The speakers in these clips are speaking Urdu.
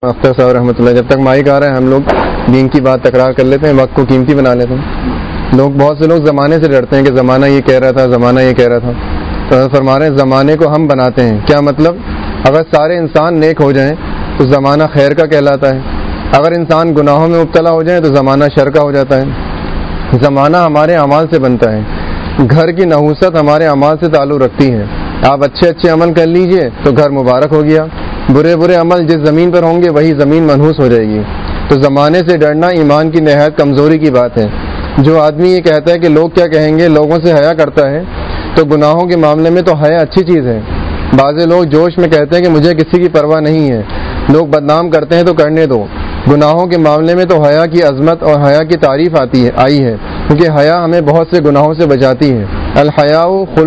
اختر صاحب رحمۃ اللہ، جب تک مائک آ رہا ہے ہم لوگ دین کی بات تکرار کر لیتے ہیں، وقت کو قیمتی بنا لیتے ہیں. بہت سے لوگ زمانے سے ڈرتے ہیں کہ زمانہ یہ کہہ رہا تھا، زمانہ یہ کہہ رہا تھا. تو فرما رہے ہیں زمانے کو ہم بناتے ہیں. کیا مطلب؟ اگر سارے انسان نیک ہو جائیں تو زمانہ خیر کا کہلاتا ہے، اگر انسان گناہوں میں مبتلا ہو جائیں تو زمانہ شر کا ہو جاتا ہے. زمانہ ہمارے اعمال سے بنتا ہے. گھر کی نحوست ہمارے اعمال سے تعلق رکھتی ہے. آپ اچھے اچھے عمل کر لیجئے تو گھر مبارک ہو گیا، برے برے عمل جس زمین پر ہوں گے وہی زمین منحوس ہو جائے گی. تو زمانے سے ڈرنا ایمان کی نہایت کمزوری کی بات ہے. جو آدمی یہ کہتا ہے کہ لوگ کیا کہیں گے، لوگوں سے حیا کرتا ہے، تو گناہوں کے معاملے میں تو حیا اچھی چیز ہے. بعض لوگ جوش میں کہتے ہیں کہ مجھے کسی کی پرواہ نہیں ہے، لوگ بدنام کرتے ہیں تو کرنے دو. گناہوں کے معاملے میں تو حیا کی عظمت اور حیا کی تعریف آئی ہے، کیونکہ حیا ہمیں بہت سے گناہوں سے بچاتی ہے. الحیاء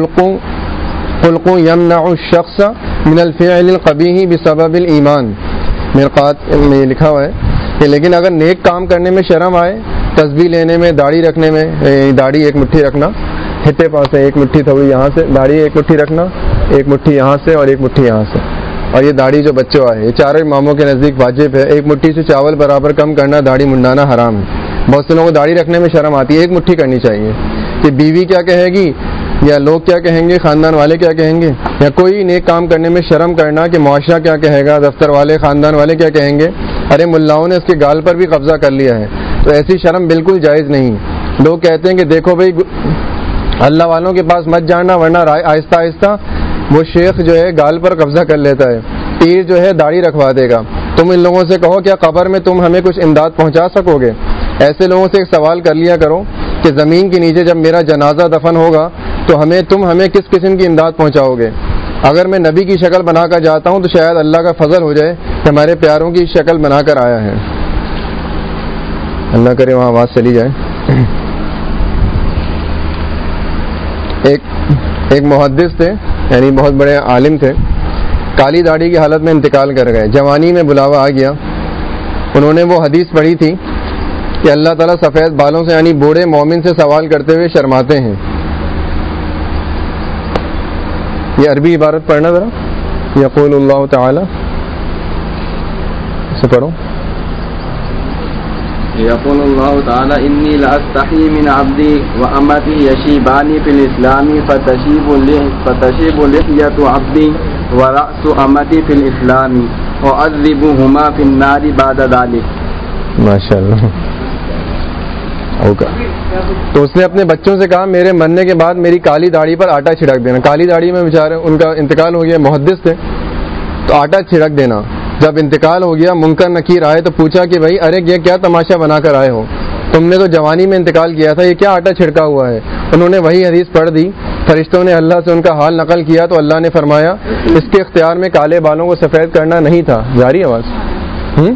خلق یمنع الشخص من الفعل القبیح بسبب الایمان. مرقات میں لکھا ہوا ہے کہ لیکن اگر نیک کام کرنے میں شرم آئے، تسبیح لینے میں، داڑھی رکھنے میں، داڑھی ایک مٹھی رکھنا، ہٹے پاس ہے ایک مٹھی تھوڑی یہاں سے، داڑھی ایک مٹھی رکھنا، ایک مٹھی یہاں سے اور ایک مٹھی یہاں سے، اور یہ داڑھی جو بچوں ہے یہ چاروں اماموں کے نزدیک واجب ہے. ایک مٹھی سے چاول برابر کم کرنا، داڑھی منڈانا حرام ہے. بہت سے لوگوں کو داڑھی رکھنے میں شرم آتی ہے. ایک مٹھی کرنی چاہیے کہ بیوی کیا کہے گی، یا لوگ کیا کہیں گے، خاندان والے کیا کہیں گے، یا کوئی نیک کام کرنے میں شرم کرنا کہ معاشرہ کیا کہے گا، دفتر والے، خاندان والے کیا کہیں گے، ارے ملاؤں نے اس کے گال پر بھی قبضہ کر لیا ہے. تو ایسی شرم بالکل جائز نہیں. لوگ کہتے ہیں کہ دیکھو بھائی اللہ والوں کے پاس مت جانا ورنہ آہستہ آہستہ وہ شیخ جو ہے گال پر قبضہ کر لیتا ہے، پیر جو ہے داڑھی رکھوا دے گا. تم ان لوگوں سے کہو کیا قبر میں تم ہمیں کچھ امداد پہنچا سکو گے؟ ایسے لوگوں سے ایک سوال کر لیا کرو کہ زمین کے نیچے جب میرا جنازہ دفن ہوگا تو تم ہمیں کس قسم کی امداد پہنچاؤ گے؟ اگر میں نبی کی شکل بنا کر جاتا ہوں تو شاید اللہ کا فضل ہو جائے کہ ہمارے پیاروں کی شکل بنا کر آیا ہے. اللہ کرے وہاں آواز چلی جائے. ایک محدث تھے، یعنی بہت بڑے عالم تھے، کالی داڑھی کی حالت میں انتقال کر گئے. جوانی میں بلاوا آ گیا. انہوں نے وہ حدیث پڑھی تھی کہ اللہ تعالیٰ سفید بالوں سے یعنی بوڑھے مومن سے سوال کرتے ہوئے شرماتے ہیں. یہ عربی عبارت پڑھنا ذرا، یقول اللہ تعالی، اسے پڑھو. یقول اللہ تعالی انی لاستحی من عبدی وامتی یشیبانی فی الاسلام فتشیب لحیۃ عبدی ورأس امتی فی الاسلام وعذبهما فی النار بعد ذلک. ماشاء اللہ. تو اس نے اپنے بچوں سے کہا میرے مرنے کے بعد میری کالی داڑھی پر آٹا چھڑک دینا. کالی داڑھی میں بیچارے ان کا انتقال ہو گیا، محدث تھے، تو آٹا چھڑک دینا. جب انتقال ہو گیا منکر نکیر آئے تو پوچھا کہ بھائی ارے یہ کیا تماشا بنا کر آئے ہو، تم نے تو جوانی میں انتقال کیا تھا، یہ کیا آٹا چھڑکا ہوا ہے؟ انہوں نے وہی حدیث پڑھ دی. فرشتوں نے اللہ سے ان کا حال نقل کیا تو اللہ نے فرمایا اس کے اختیار میں کالے بالوں کو سفید کرنا نہیں تھا. جاری آواز،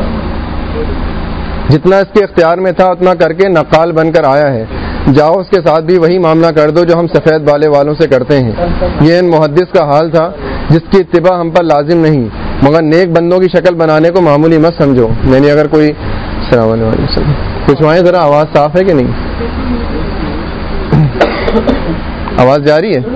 جتنا اس کے اختیار میں تھا اتنا کر کے نقال بن کر آیا ہے. جاؤ اس کے ساتھ بھی وہی معاملہ کر دو جو ہم سفید بالے والوں سے کرتے ہیں. یہ ان محدث کا حال تھا جس کی اتباع ہم پر لازم نہیں، مگر نیک بندوں کی شکل بنانے کو معمولی مت سمجھو. یعنی اگر کوئی السلام علیکم پوچھوائیں ذرا، آواز صاف ہے کہ نہیں؟ آواز جاری ہے؟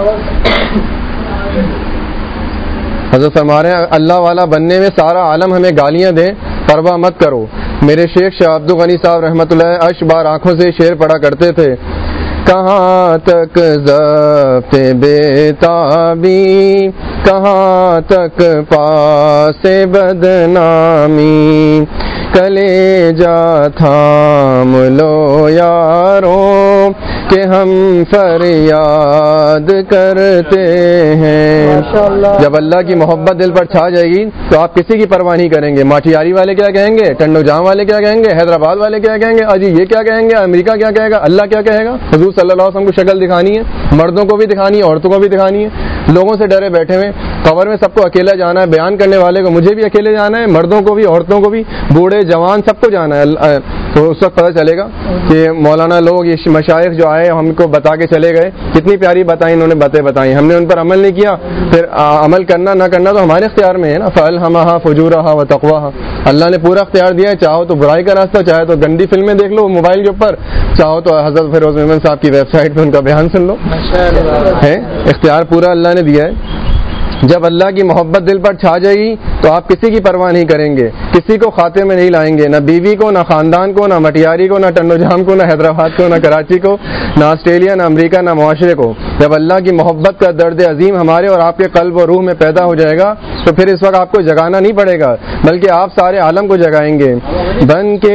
حضرت فرما رہے ہیں اللہ والا بننے میں سارا عالم ہمیں گالیاں دے، پرواہ مت کرو. میرے شیخ شاہ عبد الغنی صاحب رحمۃ اللہ عرش بار آنکھوں سے شعر پڑھا کرتے تھے. کہاں تک ضبط بےتابی، کہاں تک پاس بدنامی، کلیجا تھام لو یاروں کہ ہم فریاد کرتے ہیں. جب اللہ کی محبت دل پر چھا جائے گی تو آپ کسی کی پرواہ نہیں کریں گے. ماٹھیاری والے کیا کہیں گے، ٹنڈو جام والے کیا کہیں گے، حیدرآباد والے کیا کہیں گے، اجی یہ کیا کہیں گے، امریکہ کیا کہے گا، اللہ کیا کہے گا. حضور صلی اللہ علیہ وسلم کو شکل دکھانی ہے، مردوں کو بھی دکھانی ہے، عورتوں کو بھی دکھانی ہے. لوگوں سے ڈرے بیٹھے ہوئے، قبر میں سب کو اکیلا جانا ہے. بیان کرنے والے کو مجھے بھی اکیلے جانا ہے، مردوں کو بھی، عورتوں کو بھی، بوڑھے جوان سب کو جانا ہے. تو اس وقت پتہ چلے گا کہ مولانا لوگ، یہ مشائخ جو آئے ہم کو بتا کے چلے گئے، کتنی پیاری باتیں انہوں نے باتیں بتائی، ہم نے ان پر عمل نہیں کیا. پھر عمل کرنا نہ کرنا تو ہمارے اختیار میں ہے نا. فَأَلْهَمَهَا فُجُورَهَا وَتَقْوَاهَا. اللہ نے پورا اختیار دیا ہے. چاہو تو برائی کا راستہ، چاہے تو گندی فلمیں دیکھ لو موبائل کے اوپر، چاہو تو حضرت فیروز محمد صاحب کی ویب سائٹ پہ ان کا بیان سن لو. ہے اختیار پورا اللہ نے دیا ہے. جب اللہ کی محبت دل پر چھا جائے گی تو آپ کسی کی پرواہ نہیں کریں گے, کسی کو خاتے میں نہیں لائیں گے, نہ بیوی کو, نہ خاندان کو, نہ مٹیاری کو, نہ ٹنڈو جام کو, نہ حیدرآباد کو, نہ کراچی کو, نہ آسٹریلیا, نہ امریکہ, نہ معاشرے کو. جب اللہ کی محبت کا درد عظیم ہمارے اور آپ کے قلب و روح میں پیدا ہو جائے گا تو پھر اس وقت آپ کو جگانا نہیں پڑے گا, بلکہ آپ سارے عالم کو جگائیں گے. بن کے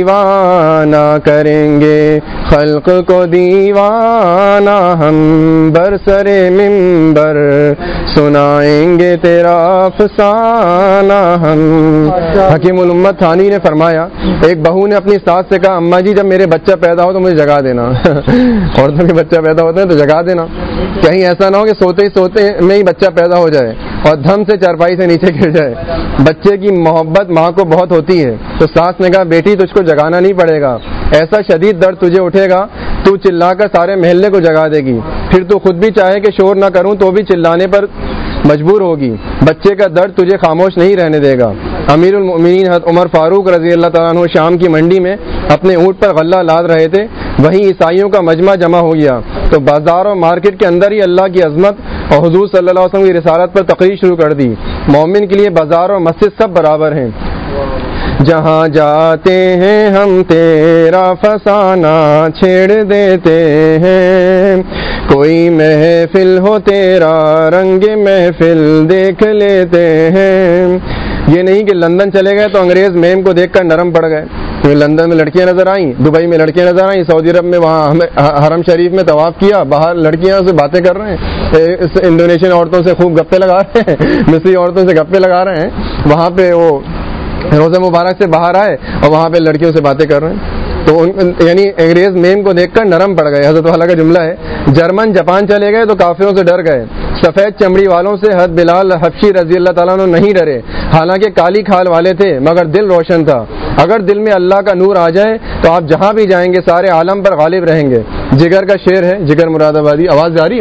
دیوانہ کریں گے خلق کو دیوانہ, ہم برسر منبر سنائیں گے تیرا افسانہ ہم. حکیم الامت تھانی نے فرمایا, ایک بہو نے اپنی ساس سے کہا, اماں جی جب میرے بچہ پیدا ہو تو مجھے جگا دینا. عورتوں کے بچہ پیدا ہوتے ہیں تو جگا دینا, کہیں ایسا نہ ہو کہ سوتے ہی سوتے میں ہی بچہ پیدا ہو جائے اور دھم سے چارپائی سے نیچے گر جائے. بچے کی محبت ماں کو بہت ہوتی ہے, تو ساس نے کہا بیٹی تجھ کو جگانا نہیں پڑے گا, ایسا شدید درد تجھے اٹھے گا تو چلا کر سارے محلے کو جگا دے گی, پھر تو خود بھی چاہے کہ شور نہ کروں تو بھی چلانے پر مجبور ہوگی, بچے کا درد تجھے خاموش نہیں رہنے دے گا. امیر المؤمنین حضرت عمر فاروق رضی اللہ تعالیٰ عنہ شام کی منڈی میں اپنے اونٹ پر غلہ لاد رہے تھے, وہیں عیسائیوں کا مجمع جمع ہو گیا تو بازار اور مارکیٹ کے اندر ہی اللہ کی عظمت اور حضور صلی اللہ علیہ وسلم کی رسالت پر تقریر شروع کر دی. مومن کے لیے بازار اور مسجد سب برابر ہیں. جہاں جاتے ہیں ہم تیرا فسانہ چھیڑ دیتے ہیں, کوئی محفل ہو تیرا رنگ محفل دیکھ لیتے ہیں. یہ نہیں کہ لندن چلے گئے تو انگریز میم کو دیکھ کر نرم پڑ گئے. لندن میں لڑکیاں نظر آئیں, دبئی میں لڑکیاں نظر آئیں, سعودی عرب میں وہاں حرم شریف میں طواف کیا, باہر لڑکیاں سے باتیں کر رہے ہیں, انڈونیشین عورتوں سے خوب گپے لگا رہے ہیں, مصری عورتوں سے گپے لگا رہے ہیں, وہاں پہ وہ روزہ مبارک سے باہر آئے اور وہاں پہ لڑکیوں سے باتیں کر رہے ہیں. تو یعنی انگریز میم کو دیکھ کر نرم پڑ گئے. حضرت والا کا جملہ ہے, جرمن جاپان چلے گئے تو کافروں سے ڈر گئے, سفید چمڑی والوں سے حضرت بلال حبشی رضی اللہ تعالیٰ عنہ نہیں ڈرے, حالانکہ کالی کھال والے تھے مگر دل روشن تھا. اگر دل میں اللہ کا نور آ جائے تو آپ جہاں بھی جائیں گے سارے عالم پر غالب رہیں گے. جگر کا شعر ہے, جگر مراد آبادی. آواز جا رہی ہے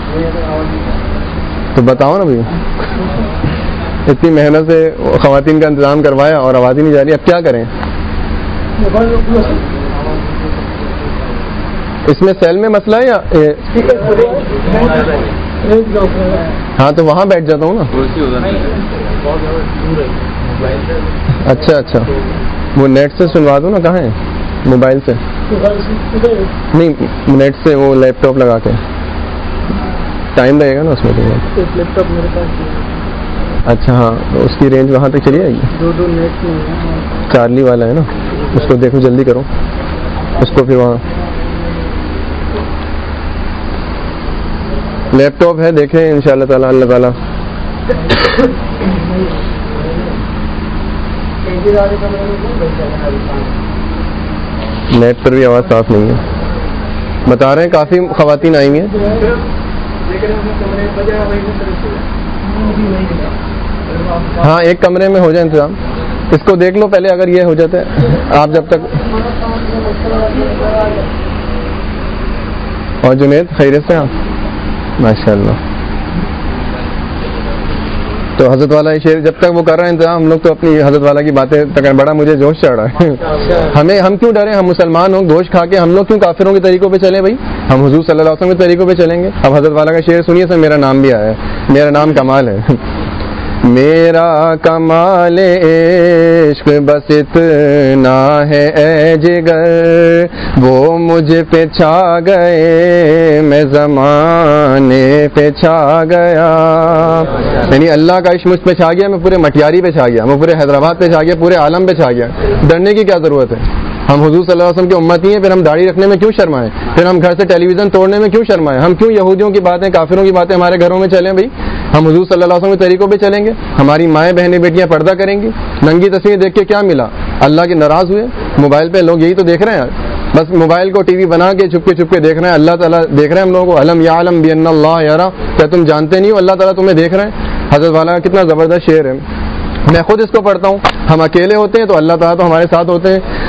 وہاں تو بتاؤ نا بھائی, اتنی محنت سے خواتین کا انتظام کروایا اور آواز ہی نہیں جا رہی, اب کیا کریں؟ اس میں سیل میں مسئلہ ہے یا ہاں تو وہاں بیٹھ جاتا ہوں نا. اچھا وہ نیٹ سے سنوا دو نا. کہاں ہے موبائل سے؟ نہیں نیٹ سے, وہ لیپ ٹاپ لگا کے ٹائم لگے گا نا اس میں. لیپ ٹاپ میرے پاس. اچھا ہاں, اس کی رینج وہاں تک چلی جائے گی. دو نیٹ چارلی والا ہے نا, اس کو دیکھو جلدی کرو اس کو. پھر وہاں لیپ ٹاپ ہے, دیکھیں انشاءاللہ تعالی. اللہ تعالیٰ نیٹ پر بھی آواز صاف نہیں ہے, بتا رہے ہیں کافی خواتین آئی ہیں. ہاں ایک کمرے میں ہو جائے انتظام, اس کو دیکھ لو پہلے اگر یہ ہو جاتا ہے آپ جب تک. اور جنید خیریت سے آپ؟ ماشاء اللہ. تو حضرت والا شعر جب تک وہ کر رہے ہیں انتظام, ہم لوگ تو اپنی حضرت والا کی باتیں تک. بڑا مجھے جوش چڑھ رہا ہے. ہم کیوں ڈریں؟ ہم مسلمان ہوں, گوشت کھا کے ہم لوگ کیوں کافروں کے طریقوں پہ چلیں بھائی؟ ہم حضور صلی اللہ علیہ وسلم کے طریقوں پہ چلیں گے. اب حضرت والا کا شعر سنیے, سر میرا نام بھی آیا ہے, میرا نام کمال ہے. میرا کمال عشق بس اتنا ہے اے جگر, وہ مجھ پہ چھا گئے میں زمانے پہ چھا گیا. یعنی اللہ کا عشق مجھ پہ چھا گیا, میں پورے مٹیاری پہ چھا گیا, میں پورے حیدرآباد پہ چھا گیا, پورے عالم پہ چھا گیا. ڈرنے کی کیا ضرورت ہے؟ ہم حضور صلی اللہ علیہ وسلم کے امتی ہیں, پھر ہم داڑھی رکھنے میں کیوں شرمائیں؟ پھر ہم گھر سے ٹیلی ویژن توڑنے میں کیوں شرمائیں؟ ہم کیوں یہودیوں کی باتیں, کافروں کی باتیں ہمارے گھروں میں چلیں بھائی؟ ہم حضور صلی اللہ علیہ وسلم کے طریقوں پہ چلیں گے. ہماری مائیں بہنیں بیٹیاں پردہ کریں گی. ننگی تصویر دیکھ کے کیا ملا؟ اللہ کے ناراض ہوئے. موبائل پہ لوگ یہی تو دیکھ رہے ہیں, بس موبائل کو ٹی وی بنا کے چھپ کے دیکھ رہے ہیں. اللہ تعالیٰ دیکھ رہے ہیں ہم لوگوں کو. علم یعلم بان اللہ یرا, کیا تم جانتے نہیں ہو اللہ تعالیٰ تمہیں دیکھ رہے ہیں؟ حضرت والا کا کتنا زبردست شعر ہے, میں خود اس کو پڑھتا ہوں. ہم اکیلے ہوتے ہیں تو اللہ تعالیٰ تو ہمارے ساتھ ہوتے ہیں,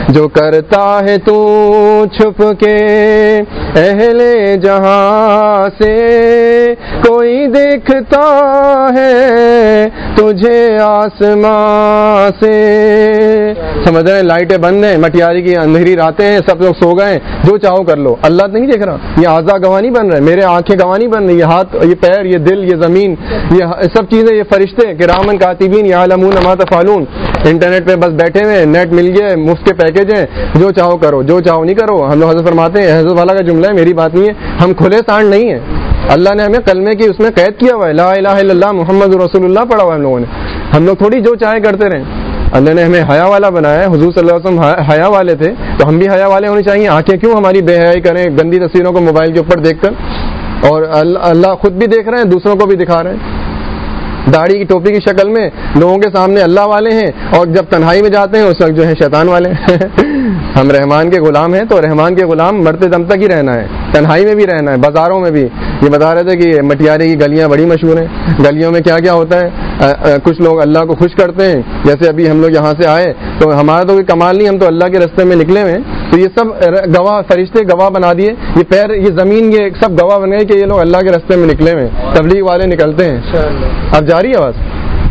جو کرتا ہے تو چھپ کے اہل جہاں سے، کوئی دیکھتا ہے تجھے آسمان سے. سمجھ رہے ہیں؟ لائٹیں بند ہیں، مٹیاری کی اندھیری راتیں ہیں، سب لوگ سو گئے، جو چاہو کر لو. اللہ نہیں دیکھ رہا. یہ اعضاء گواہ نہیں بن رہے، میرے آنکھیں گواہ نہیں بن رہی، یہ ہاتھ، یہ پیر، یہ دل، یہ زمین، یہ سب چیزیں، یہ فرشتے کرامن کاتبین یعلمون ما تفعلون انٹرنیٹ پہ بس بیٹھے ہوئے، نیٹ مل گئے، مفت کے پیکج ہیں، جو چاہو کرو، جو چاہو نہیں کرو. ہم لوگ حضرت فرماتے ہیں، حضرت والا کا جملہ ہے، میری بات نہیں ہے، ہم کھلے سانڈ نہیں ہیں. اللہ نے ہمیں کلمے کی اس میں قید کیا ہوا ہے، لا الہ الا اللہ محمد رسول اللہ پڑھا ہوا ہے ہم لوگوں نے. ہم لوگ تھوڑی جو چاہے کرتے رہیں. اللہ نے ہمیں حیا والا بنایا ہے. حضور صلی اللہ علیہ وسلم حیا والے تھے، تو ہم بھی حیا والے ہونے چاہیے. آنکھیں کیوں ہماری بے حیائی کریں گندی تصویروں کو موبائل کے اوپر دیکھ کر؟ اور اللہ خود بھی دیکھ رہے ہیں، دوسروں کو بھی دکھا رہے ہیں. داڑھی کی ٹوپی کی شکل میں لوگوں کے سامنے اللہ والے ہیں، اور جب تنہائی میں جاتے ہیں اس وقت جو ہے شیطان والے ہیں. ہم رحمان کے غلام ہیں، تو رحمان کے غلام مرتے دم تک ہی رہنا ہے، تنہائی میں بھی رہنا ہے، بازاروں میں بھی. یہ بتا رہے تھے کہ مٹیارے کی گلیاں بڑی مشہور ہیں. گلیوں میں کیا کیا ہوتا ہے؟ کچھ لوگ اللہ کو خوش کرتے ہیں. جیسے ابھی ہم لوگ یہاں سے آئے تو ہمارا تو کوئی کمال نہیں، ہم تو اللہ کے راستے میں نکلے ہوئے ہیں. تو یہ سب گواہ، فرشتے گواہ بنا دیے، یہ پیر، یہ زمین، یہ سب گواہ بن گئے کہ یہ لوگ اللہ کے راستے میں نکلے ہوئے ہیں. تبلیغ والے نکلتے ہیں. اب جاری ہے آواز؟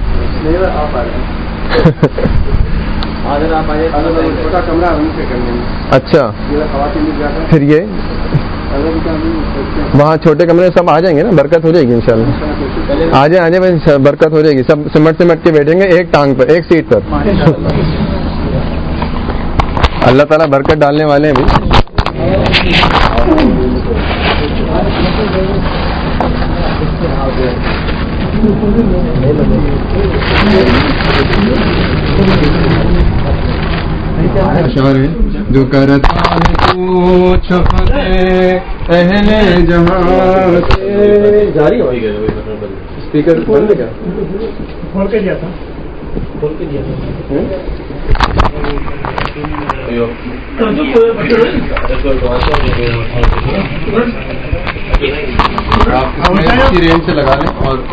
اچھا، پھر یہ وہاں چھوٹے کمرے سب آ جائیں گے نا، برکت ہو جائے گی انشاءاللہ. آ جائیں بھائی، برکت ہو جائے گی. سب سمٹ کے بیٹھیں گے ایک ٹانگ پر، ایک سیٹ پر. اللہ تعالیٰ برکت ڈالنے والے ہیں بھی. جو کرتا ہے تو چھپ کے اہل جہاں سے. جاری ہو گیا. اسپیکر بند ہے کیا؟ کھول کے دیا تھا. رینج سے لگا لیں اور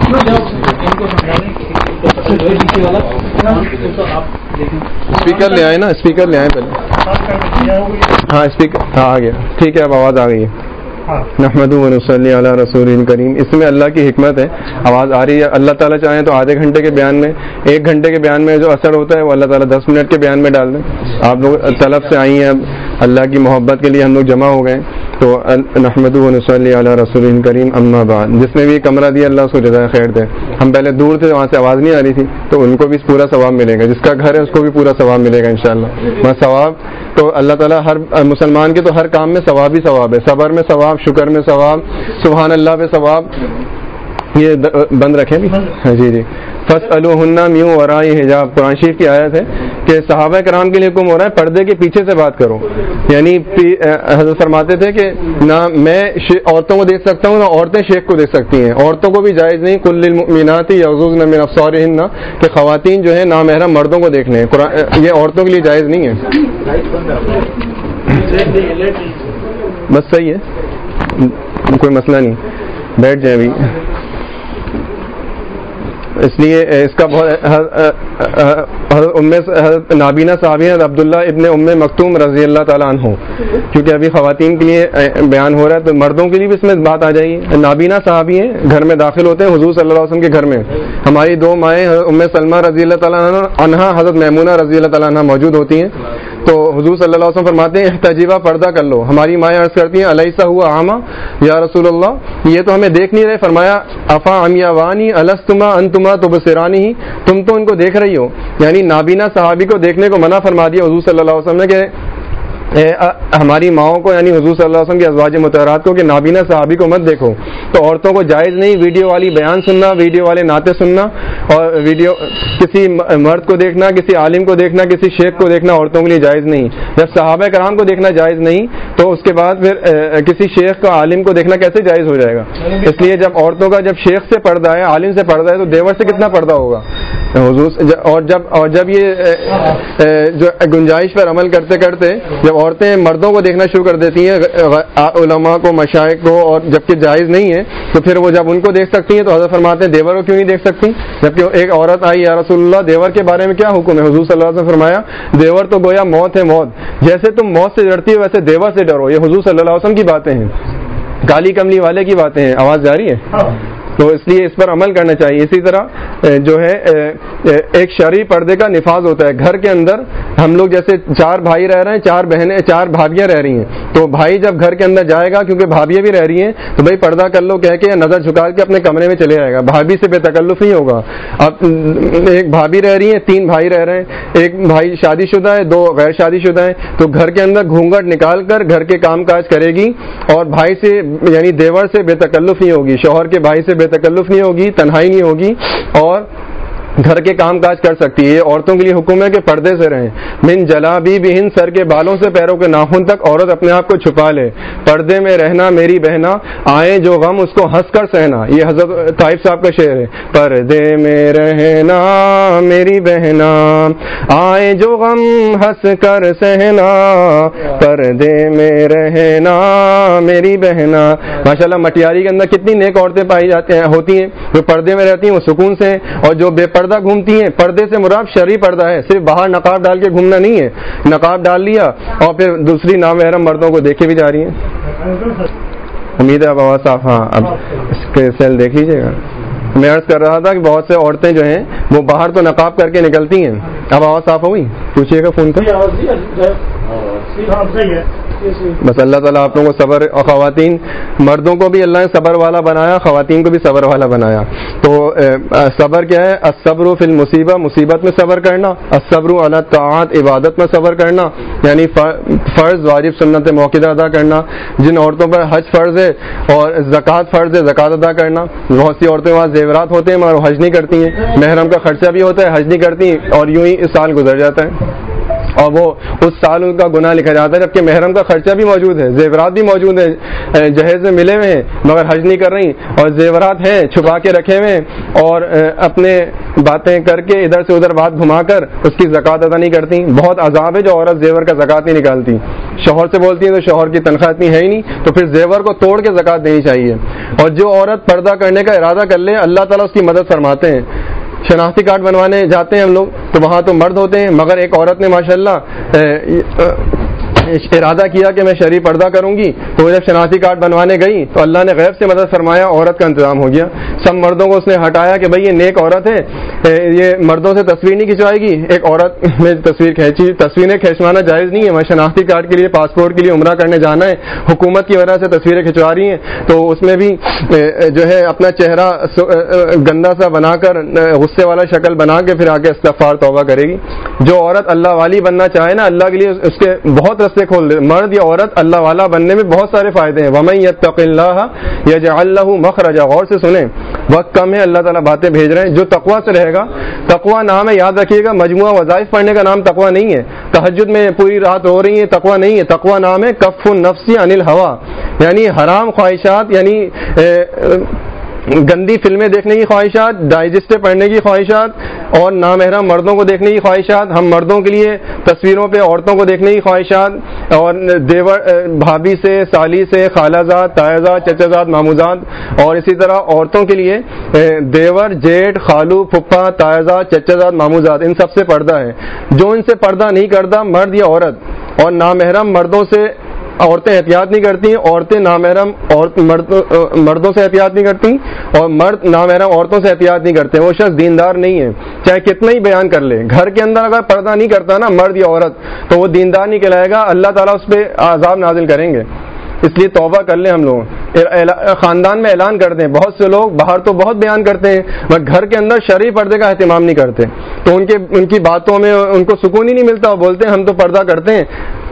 اسپیکر لے آئے نا، اسپیکر لے آئے پہلے. ہاں اسپیکر، ہاں آ گیا، ٹھیک ہے، اب آواز آ گئی ہے. نحمدہ و نصلی علی رسول کریم. اس میں اللہ کی حکمت ہے، آواز آ رہی ہے. اللہ تعالیٰ چاہیں تو آدھے گھنٹے کے بیان میں، 1 گھنٹے کے بیان میں جو اثر ہوتا ہے وہ اللہ تعالیٰ 10 منٹ کے بیان میں ڈال دیں. آپ لوگ طلب سے آئی ہیں، اب اللہ کی محبت کے لیے ہم لوگ جمع ہو گئے. تو نحمدہ و نصلی علی رسول کریم. اما بعد، جس نے بھی کمرہ دیا اللہ اس کو جزائے خیر دے. ہم پہلے دور تھے، وہاں سے آواز نہیں آ رہی تھی، تو ان کو بھی پورا ثواب ملے گا. جس کا گھر ہے اس کو بھی پورا ثواب ملے گا انشاءاللہ. وہاں ثواب تو اللہ تعالیٰ ہر مسلمان کے تو ہر کام میں ثواب ہی ثواب ہے. صبر میں ثواب، شکر میں ثواب، سبحان اللہ پہ ثواب. یہ بند رکھیں بھی. جی جی. فَاسْأَلُوهُنَّ مِن وَرَاءِ حجاب، قرآن شریف کی آیت ہے کہ صحابہ کرام کے لیے حکم ہو رہا ہے پردے کے پیچھے سے بات کرو. یعنی حضرت فرماتے تھے کہ نہ میں عورتوں کو دیکھ سکتا ہوں، نہ عورتیں شیخ کو دیکھ سکتی ہیں. عورتوں کو بھی جائز نہیں. کل للمؤمنات یغضضن من ابصارهن، کہ خواتین جو ہیں نامحرم مردوں کو دیکھ لیں. یہ عورتوں کے لیے جائز نہیں ہے. بس صحیح ہے، کوئی مسئلہ نہیں، بیٹھ جائیں ابھی. اس لیے اس کا حضرت نابینا صحابی ہیں عبداللہ ابن ام مکتوم رضی اللہ تعالیٰ عنہ، کیونکہ ابھی خواتین کے لیے بیان ہو رہا ہے تو مردوں کے لیے بھی اس میں بات آ جائے گی. نابینا صحابی ہیں، گھر میں داخل ہوتے ہیں حضور صلی اللہ علیہ وسلم کے گھر میں. ہماری 2 مائیں ام سلمہ رضی اللہ تعالیٰ عنہ، حضرت میمونہ رضی اللہ تعالیٰ عنہ موجود ہوتی ہیں. تو حضور صلی اللہ علیہ وسلم فرماتے ہیں احتجبا، پردہ کر لو. ہماری مائیں عرض کرتی ہیں الیسا ہوا اعمی یا رسول اللہ، یہ تو ہمیں دیکھ نہیں رہے. فرمایا افا عمیوانی الستما انتما تبصرانی، تم تو ان کو دیکھ رہی ہو. یعنی نابینا صحابی کو دیکھنے کو منع فرما دیا حضور صلی اللہ علیہ وسلم نے کہ ہماری ماؤں کو، یعنی حضور صلی اللہ علیہ وسلم کی ازواج مطہرات کو، کہ نابینا صحابی کو مت دیکھو. تو عورتوں کو جائز نہیں ویڈیو والی بیان سننا، ویڈیو والے نعتیں سننا، اور ویڈیو کسی مرد کو دیکھنا، کسی عالم کو دیکھنا، کسی شیخ کو دیکھنا عورتوں کے لیے جائز نہیں. جب صحابہ کرام کو دیکھنا جائز نہیں تو اس کے بعد پھر کسی شیخ کا، عالم کو دیکھنا کیسے جائز ہو جائے گا؟ اس لیے جب عورتوں کا جب شیخ سے پردہ ہے، عالم سے پردہ ہے، تو دیور سے کتنا پردہ ہوگا. اور جب یہ جو گنجائش پر عمل کرتے کرتے جب عورتیں مردوں کو دیکھنا شروع کر دیتی ہیں علماء کو مشائخ کو اور جبکہ جائز نہیں ہے تو پھر وہ جب ان کو دیکھ سکتی ہیں تو حضرت فرماتے ہیں دیور کو کیوں نہیں دیکھ سکتی؟ جبکہ ایک عورت آئی یا رسول اللہ دیور کے بارے میں کیا حکم ہے؟ حضور صلی اللہ علیہ وسلم فرمایا دیور تو گویا موت ہے موت، جیسے تم موت سے ڈرتی ہو ویسے دیور سے ڈرو. یہ حضور صلی اللہ علیہ وسلم کی باتیں ہیں، کالی کملی والے کی باتیں ہیں. آواز جاری ہے؟ تو اس لیے اس پر عمل کرنا چاہیے. اسی طرح جو ہے ایک شرعی پردے کا نفاذ ہوتا ہے. گھر کے اندر ہم لوگ جیسے 4 بھائی رہ رہے ہیں، 4 بہنیں 4 بھابیاں رہ رہی ہیں، تو بھائی جب گھر کے اندر جائے گا کیونکہ بھابیاں بھی رہ رہی ہیں تو بھائی پردہ کر لو کہہ کے نظر جھکا کے اپنے کمرے میں چلے جائے گا، بھابھی سے بے تکلف نہیں ہوگا. اب ایک بھابھی رہ رہی ہیں، 3 بھائی رہ رہے ہیں، ایک بھائی شادی شدہ ہے، 2 غیر شادی شدہ ہیں، تو گھر کے اندر گھونگھٹ نکال کر گھر کے کام کاج کرے گی اور بھائی سے یعنی دیور سے بے تکلف نہیں ہوگی، شوہر کے بھائی سے بے تکلف نہیں ہوگی، تنہائی نہیں ہوگی اور گھر کے کام کاج کر سکتی ہے. عورتوں کے لیے حکم ہے کہ پردے سے رہیں. من جلابی بہن، سر کے بالوں سے پیروں کے ناخن تک عورت اپنے آپ کو چھپا لے. پردے میں رہنا میری بہنا، آئے جو غم اس کو ہنس کر سہنا. یہ حضرت طائف صاحب کا شعر ہے. پردے میں رہنا میری بہنا، آئے جو غم ہنس کر سہنا، پردے میں رہنا میری بہنا. ماشاءاللہ مٹیاری کے اندر کتنی نیک عورتیں پائی جاتی ہیں ہوتی ہیں جو پردے میں رہتی ہیں، وہ سکون سے، اور جو بے پردہ گھومتی ہیں، پردے سے مراد شرعی پردہ ہے، صرف باہر نقاب ڈال کے گھومنا نہیں ہے. نقاب ڈال لیا اور پھر دوسری نامحرم مردوں کو دیکھے بھی جا رہی ہیں. امید ہے اب آواز صاف؟ ہاں اب اس کے سیل دیکھ لیجیے گا. میں عرض کر رہا تھا کہ بہت سے عورتیں جو ہیں وہ باہر تو نقاب کر کے نکلتی ہیں. اب آواز صاف ہوئی؟ پوچھیے گا فون کر. بس اللہ تعالیٰ آپ لوگوں کو صبر، اور خواتین مردوں کو بھی اللہ نے صبر والا بنایا، خواتین کو بھی صبر والا بنایا. تو صبر کیا ہے؟ الصبر فی المصیبہ، مصیبت میں صبر کرنا. الصبر علی الطاعات، عبادت میں صبر کرنا، یعنی فرض واجب سنت موقدہ ادا کرنا. جن عورتوں پر حج فرض ہے اور زکوٰۃ فرض ہے، زکوٰۃ ادا کرنا. بہت سی عورتیں وہاں زیورات ہوتے ہیں مگر حج نہیں کرتی ہیں، محرم کا خرچہ بھی ہوتا ہے، حج نہیں کرتی، اور یوں ہی سال گزر جاتا ہے اور وہ اس سال ان کا گناہ لکھا جاتا ہے، جبکہ محرم کا خرچہ بھی موجود ہے، زیورات بھی موجود ہیں، جہیز میں ملے ہوئے ہیں مگر حج نہیں کر رہی، اور زیورات ہیں چھپا کے رکھے ہوئے اور اپنے باتیں کر کے ادھر سے ادھر بات گھما کر اس کی زکوٰۃ ادا نہیں کرتی. بہت عذاب ہے جو عورت زیور کا زکوٰۃ نہیں نکالتی. شوہر سے بولتی ہے تو شوہر کی تنخواہ اتنی ہے ہی نہیں، تو پھر زیور کو توڑ کے زکوٰۃ دینی چاہیے. اور جو عورت پردہ کرنے کا ارادہ کر لے اللہ تعالیٰ اس کی مدد فرماتے ہیں. شناختی کارڈ بنوانے جاتے ہیں ہم لوگ تو وہاں تو مرد ہوتے ہیں، مگر ایک عورت نے ماشاءاللہ ارادہ کیا کہ میں شرعی پردہ کروں گی، تو جب شناختی کارڈ بنوانے گئی تو اللہ نے غیب سے مدد فرمایا، عورت کا انتظام ہو گیا. سب مردوں کو اس نے ہٹایا کہ بھئی یہ نیک عورت ہے، یہ مردوں سے تصویر نہیں کھنچوائے گی. ایک عورت نے تصویر کھینچی. تصویریں کھینچوانا جائز نہیں ہے، میں شناختی کارڈ کے لیے پاسپورٹ کے لیے عمرہ کرنے جانا ہے، حکومت کی وجہ سے تصویریں کھنچوا رہی ہیں تو اس میں بھی جو ہے اپنا چہرہ گندا سا بنا کر غصے والا شکل بنا کے پھر آگے استغفار توبہ کرے گی. جو عورت اللہ والی بننا چاہے نا، اللہ کے لیے اس کے بہت راستے کھول دے. مرد یا عورت اللہ والا بننے میں بہت سارے فائدے ہیں. وَمَن يَتَّقِ اللَّهَ يَجْعَل لَّهُ مَخْرَجًا. غور سے سنیں، وقت کم ہے، اللہ تعالیٰ باتیں بھیج رہے ہیں. جو تقویٰ سے رہے گا، تقویٰ نام ہے، یاد رکھیے گا، مجموعہ وظائف پڑھنے کا نام تقویٰ نہیں ہے. تہجد میں پوری رات ہو رہی ہے تقویٰ نہیں ہے. تقویٰ نام ہے کف النفس عن الہوا، یعنی حرام خواہشات، یعنی گندی فلمیں دیکھنے کی خواہشات، ڈائجسٹیں پڑھنے کی خواہشات اور نامحرم مردوں کو دیکھنے کی خواہشات. ہم مردوں کے لیے تصویروں پہ عورتوں کو دیکھنے کی خواہشات، اور دیور بھابھی سے، سالی سے، خالہ زاد، تایا زاد، چچا زاد، مامو زاد. اور اسی طرح عورتوں کے لیے دیور، جیٹھ، خالو، پھپھا، تایا زاد، چچا زاد، مامو زاد، ان سب سے پردہ ہے. جو ان سے پردہ نہیں کرتا، مرد یا عورت، اور نامحرم مردوں سے عورتیں احتیاط نہیں کرتی، عورتیں نامحرم مردوں سے احتیاط نہیں کرتی، اور مرد نامحرم عورتوں سے احتیاط نہیں کرتے. وہ شخص دیندار نہیں ہے، چاہے کتنا ہی بیان کر لے. گھر کے اندر اگر پردہ نہیں کرتا نا مرد یا عورت تو وہ دیندار نہیں کہلائے گا، اللہ تعالیٰ اس پہ عذاب نازل کریں گے. اس لیے توبہ کر لیں. ہم لوگ خاندان میں اعلان کر دیں. بہت سے لوگ باہر تو بہت بیان کرتے ہیں مگر گھر کے اندر شرعی پردے کا اہتمام نہیں کرتے، تو ان کی باتوں میں ان کو سکون ہی نہیں ملتا. وہ بولتے ہیں ہم تو پردہ کرتے ہیں.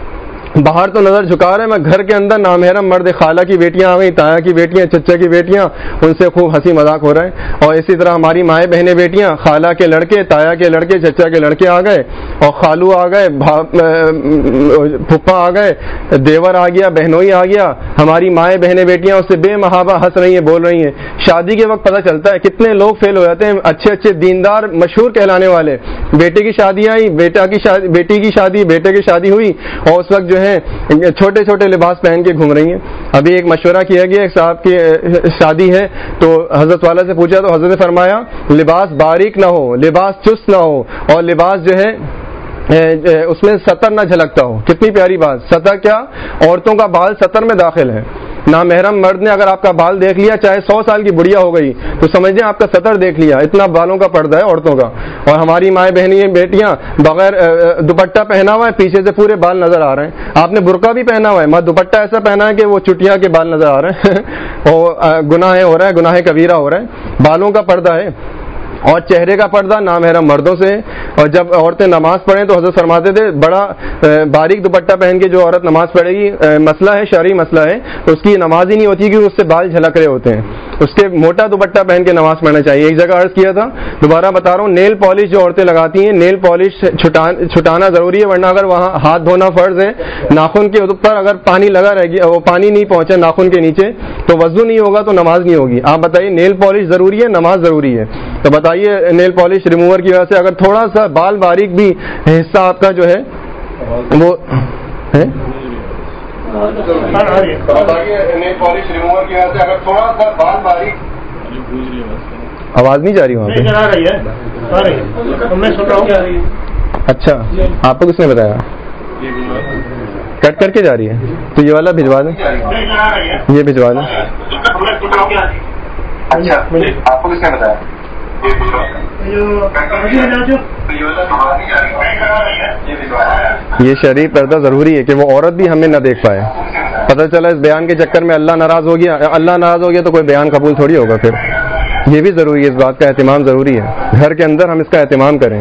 باہر تو نظر جھکا رہے ہیں، میں گھر کے اندر نامحرم مرد، خالہ کی بیٹیاں آ گئی، تایا کی بیٹیاں، چچا کی بیٹیاں، ان سے خوب ہنسی مذاق ہو رہا ہے. اور اسی طرح ہماری مائیں بہنیں بیٹیاں، خالہ کے لڑکے، تایا کے لڑکے، چچا کے لڑکے آ گئے، اور خالو آ گئے، پھپھا آ گئے، دیور آ گیا، بہنوئی آ گیا. ہماری مائیں بہنیں بیٹیاں اس سے بے محابہ ہنس رہی ہیں، بول رہی ہیں. شادی کے وقت پتہ چلتا ہے کتنے لوگ فیل ہو جاتے ہیں، اچھے اچھے دیندار مشہور کہلانے والے. بیٹے کی شادی آئی، بیٹی کی شادی، بیٹے کی شادی ہوئی، اور اس وقت جو ہے چھوٹے چھوٹے لباس پہن کے گھوم رہی ہیں. ابھی ایک مشورہ کیا گیا، ایک صاحب کی شادی ہے تو حضرت والا سے پوچھا تو حضرت نے فرمایا لباس باریک نہ ہو، لباس چست نہ ہو، اور لباس جو ہے اس میں سطر نہ جھلکتا ہو. کتنی پیاری بات. سطر کیا؟ عورتوں کا بال سطر میں داخل ہے. نامحرم مرد نے اگر آپ کا بال دیکھ لیا، چاہے 100 سال کی بڑھیا ہو گئی، تو سمجھیں آپ کا سطر دیکھ لیا. اتنا بالوں کا پردہ ہے عورتوں کا. اور ہماری مائیں بہنیں بیٹیاں بغیر دوپٹہ پہنا ہوا ہے، پیچھے سے پورے بال نظر آ رہے ہیں. آپ نے برقع بھی پہنا ہوا ہے، مگر دوپٹہ ایسا پہنا ہے کہ وہ چٹیا کے بال نظر آ رہے ہیں. اور گناہ ہو رہا ہے، گناہ کبیرہ ہو رہا ہے. بالوں کا پردہ ہے اور چہرے کا پردہ نامحرم مردوں سے. اور جب عورتیں نماز پڑھیں تو حضرت فرماتے تھے بڑا باریک دوپٹہ پہن کے جو عورت نماز پڑھے گی، مسئلہ ہے، شرعی مسئلہ ہے، تو اس کی نماز ہی نہیں ہوتی کیونکہ اس سے بال جھلک رہے ہوتے ہیں. اس کے موٹا دوپٹہ پہن کے نماز پڑھنا چاہیے. ایک جگہ عرض کیا تھا، دوبارہ بتا رہا ہوں، نیل پالش جو عورتیں لگاتی ہیں، نیل پالش چھٹانا ضروری ہے، ورنہ اگر وہاں ہاتھ دھونا فرض ہے، ناخن کے اوپر اگر پانی لگا رہے گی، وہ پانی نہیں پہنچا ناخن کے نیچے، تو وضو نہیں ہوگا، تو نماز نہیں ہوگی. آپ بتائیے نیل پالش ضروری ہے، نماز ضروری ہے، تو بتائیے نیل پالش ریموور کی وجہ سے اگر تھوڑا سا بال باریک بھی حصہ آپ کا جو ہے وہ ہے، نیل پالش ریموور کی وجہ سے اگر تھوڑا سا بال باریک. آواز نہیں جا رہی وہاں پہ؟ اچھا، آپ کو کس نے بتایا؟ کٹ کر کے جا رہی ہے، تو یہ والا بھجوا دیں، یہ بھجوا دیں. اچھا، آپ کو کس نے بتایا؟ یہ شرعی پردہ ضروری ہے کہ وہ عورت بھی ہمیں نہ دیکھ پائے. پتہ چلا اس بیان کے چکر میں اللہ ناراض ہو گیا، اللہ ناراض ہو گیا تو کوئی بیان قبول تھوڑی ہوگا. پھر یہ بھی ضروری ہے، اس بات کا اہتمام ضروری ہے. گھر کے اندر ہم اس کا اہتمام کریں.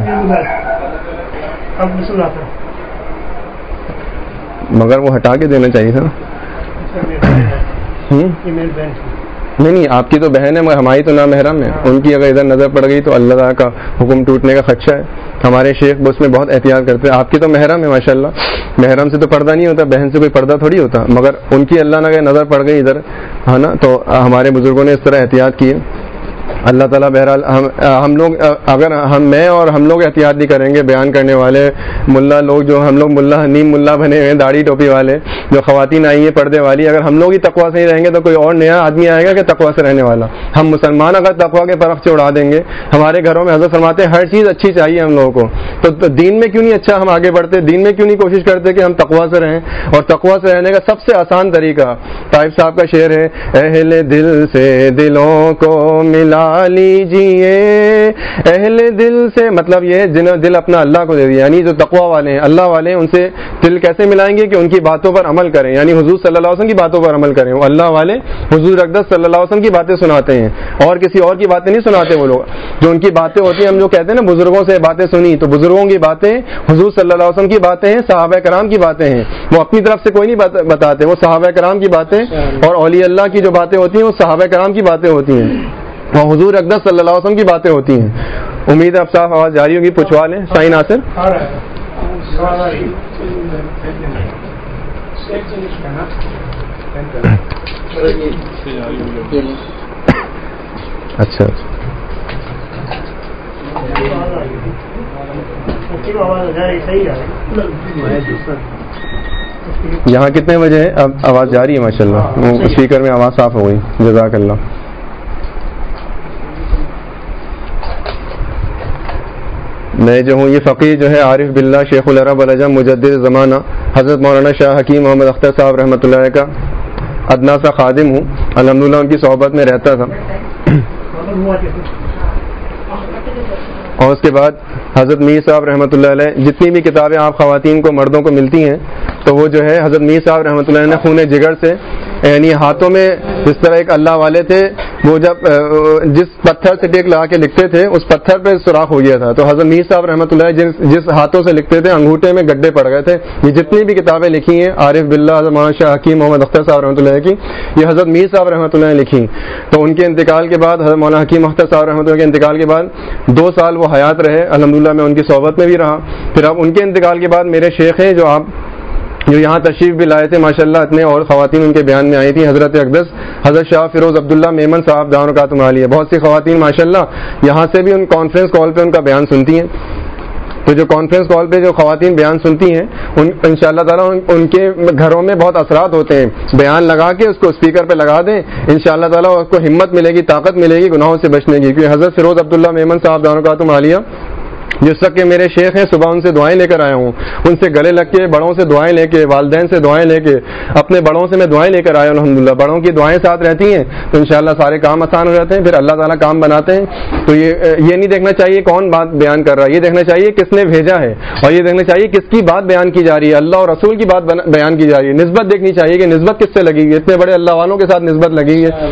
مگر وہ ہٹا کے دینا چاہیے تھا. نہیں، آپ کی تو بہن ہے مگر ہماری تو نامحرم ہے. ان کی اگر ادھر نظر پڑ گئی تو اللہ تعالیٰ کا حکم ٹوٹنے کا خدشہ ہے. ہمارے شیخ اس میں بہت احتیاط کرتے ہیں. آپ کی تو محرم ہے ماشاءاللہ، محرم سے تو پردہ نہیں ہوتا، بہن سے کوئی پردہ تھوڑی ہوتا، مگر ان کی اللہ نہ نظر پڑ گئی ادھر، ہے نا، تو ہمارے بزرگوں نے اس طرح احتیاط کی ہے. اللہ تعالیٰ بہرحال ہم لوگ اگر میں اور ہم لوگ احتیاط نہیں کریں گے، بیان کرنے والے ملا لوگ جو ہم لوگ ملا نیم ملا بنے ہوئے ہیں، داڑھی ٹوپی والے، جو خواتین آئی ہیں پردے والی، اگر ہم لوگ ہی تقویٰ سے ہی رہیں گے تو کوئی اور نیا آدمی آئے گا کہ تقویٰ سے رہنے والا. ہم مسلمان اگر تقویٰ کے پرخ سے اڑا دیں گے، ہمارے گھروں میں حضرت فرماتے ہیں ہر چیز اچھی چاہیے ہم لوگوں کو، تو دین میں کیوں نہیں اچھا ہم آگے بڑھتے، دین میں کیوں نہیں کوشش کرتے کہ ہم تقویٰ سے رہیں. اور تقویٰ سے رہنے کا سب سے آسان طریقہ طائف صاحب کا شعر ہے، اہل دل سے دلوں کو ملا لیجیے، اہل دل سے مطلب یہ جنہوں دل اپنا اللہ کو دے دیا، یعنی جو تقویٰ والے ہیں، اللہ والے ہیں، ان سے دل کیسے ملائیں گے کہ ان کی باتوں پر عمل کریں، یعنی حضور صلی اللہ علیہ وسلم کی باتوں پر عمل کریں. وہ اللہ والے حضور اقدس صلی اللہ علیہ وسلم کی باتیں سناتے ہیں، اور کسی اور کی باتیں نہیں سناتے. وہ لوگ جو ان کی باتیں ہوتی ہیں، ہم جو کہتے ہیں نا بزرگوں سے باتیں سنی، تو بزرگوں کی باتیں حضور صلی اللہ علیہ وسلم کی باتیں ہیں، صحابہ کرام کی باتیں ہیں. وہ اپنی طرف سے کوئی نہیں بتاتے، وہ صحابہ کرام کی باتیں اور اولیاء اللہ کی جو باتیں ہوتی ہیں وہ صحابہ کرام کی باتیں ہوتی ہیں، اور حضور اقدس صلی اللہ علیہ وسلم کی باتیں ہوتی ہیں. امید ہے اب صاف آواز جاری ہوگی. پوچھوا لیں شاہین ناصر. اچھا یہاں کتنے بجے ہے؟ اب آواز جاری ہے ماشاءاللہ، اسپیکر میں آواز صاف ہو گئی. جزاک اللہ. میں جو ہوں یہ فقیر جو ہے عارف باللہ شیخ العرب العجم مجدد زمانہ حضرت مولانا شاہ حکیم محمد اختر صاحب رحمۃ اللہ کا ادنا سا خادم ہوں. الحمدللہ ان کی صحبت میں رہتا تھا. اور اس کے بعد حضرت میر صاحب رحمۃ اللہ علیہ جتنی بھی کتابیں آپ خواتین کو مردوں کو ملتی ہیں تو وہ جو ہے حضرت میر صاحب رحمۃ اللہ علیہ نے خون جگر سے یعنی ہاتھوں میں جس طرح ایک اللہ والے تھے وہ جب جس پتھر سے ٹیک لگا کے لکھتے تھے اس پتھر پہ سوراخ ہو گیا تھا, تو حضرت میر صاحب رحمۃ اللہ جس ہاتھوں سے لکھتے تھے انگوٹھے میں گڈھے پڑ گئے تھے. یہ جتنی بھی کتابیں لکھی ہیں عارف باللہ حضرت مولانا شاہ حکیم محمد اختر صاحب رحمۃ اللہ کی, یہ حضرت میر صاحب رحمۃ اللہ نے لکھی. تو ان کے انتقال کے بعد حضرت مولانا حکیم اختر صاحب رحمۃ اللہ کے انتقال کے بعد 2 سال وہ حیات رہے, الحمدللہ میں ان کی صحبت میں بھی رہا. پھر اب ان کے انتقال کے بعد میرے شیخ ہیں جو یہاں تشریف بھی لائے تھے ماشاءاللہ, اتنے اور خواتین ان کے بیان میں آئی تھیں, حضرت اقدس حضرت شاہ فیروز عبداللہ میمن صاحب دعوتکاتم عالیہ. بہت سی خواتین ماشاءاللہ یہاں سے بھی ان کانفرنس کال پہ ان کا بیان سنتی ہیں. تو جو کانفرنس کال پہ جو خواتین بیان سنتی ہیں ان شاء اللہ تعالیٰ ان کے گھروں میں بہت اثرات ہوتے ہیں. بیان لگا کے اس کو اسپیکر پہ لگا دیں, ان شاء اللہ تعالیٰ اس کو ہمت ملے گی, طاقت ملے گی گناہوں سے بچنے کی. کیونکہ حضرت فیروز عبداللہ میمن صاحب دعوتکاتم عالیہ جس وقت کے میرے شیخ ہیں, صبح ان سے دعائیں لے کر آیا ہوں, ان سے گلے لگ کے, بڑوں سے دعائیں لے کے, والدین سے دعائیں لے کے, اپنے بڑوں سے میں دعائیں لے کر آیا ہوں الحمدللہ. بڑوں کی دعائیں ساتھ رہتی ہیں تو انشاءاللہ سارے کام آسان ہو جاتے ہیں, پھر اللہ تعالیٰ کام بناتے ہیں. تو یہ نہیں دیکھنا چاہیے کون بات بیان کر رہا ہے, یہ دیکھنا چاہیے کس نے بھیجا ہے, اور یہ دیکھنا چاہیے کس کی بات بیان کی جا رہی ہے, اللہ اور رسول کی بات بیان کی جا رہی ہے. نسبت دیکھنی چاہیے کہ نسبت کس سے لگی ہے, اتنے بڑے اللہ والوں کے ساتھ نسبت لگی ہے.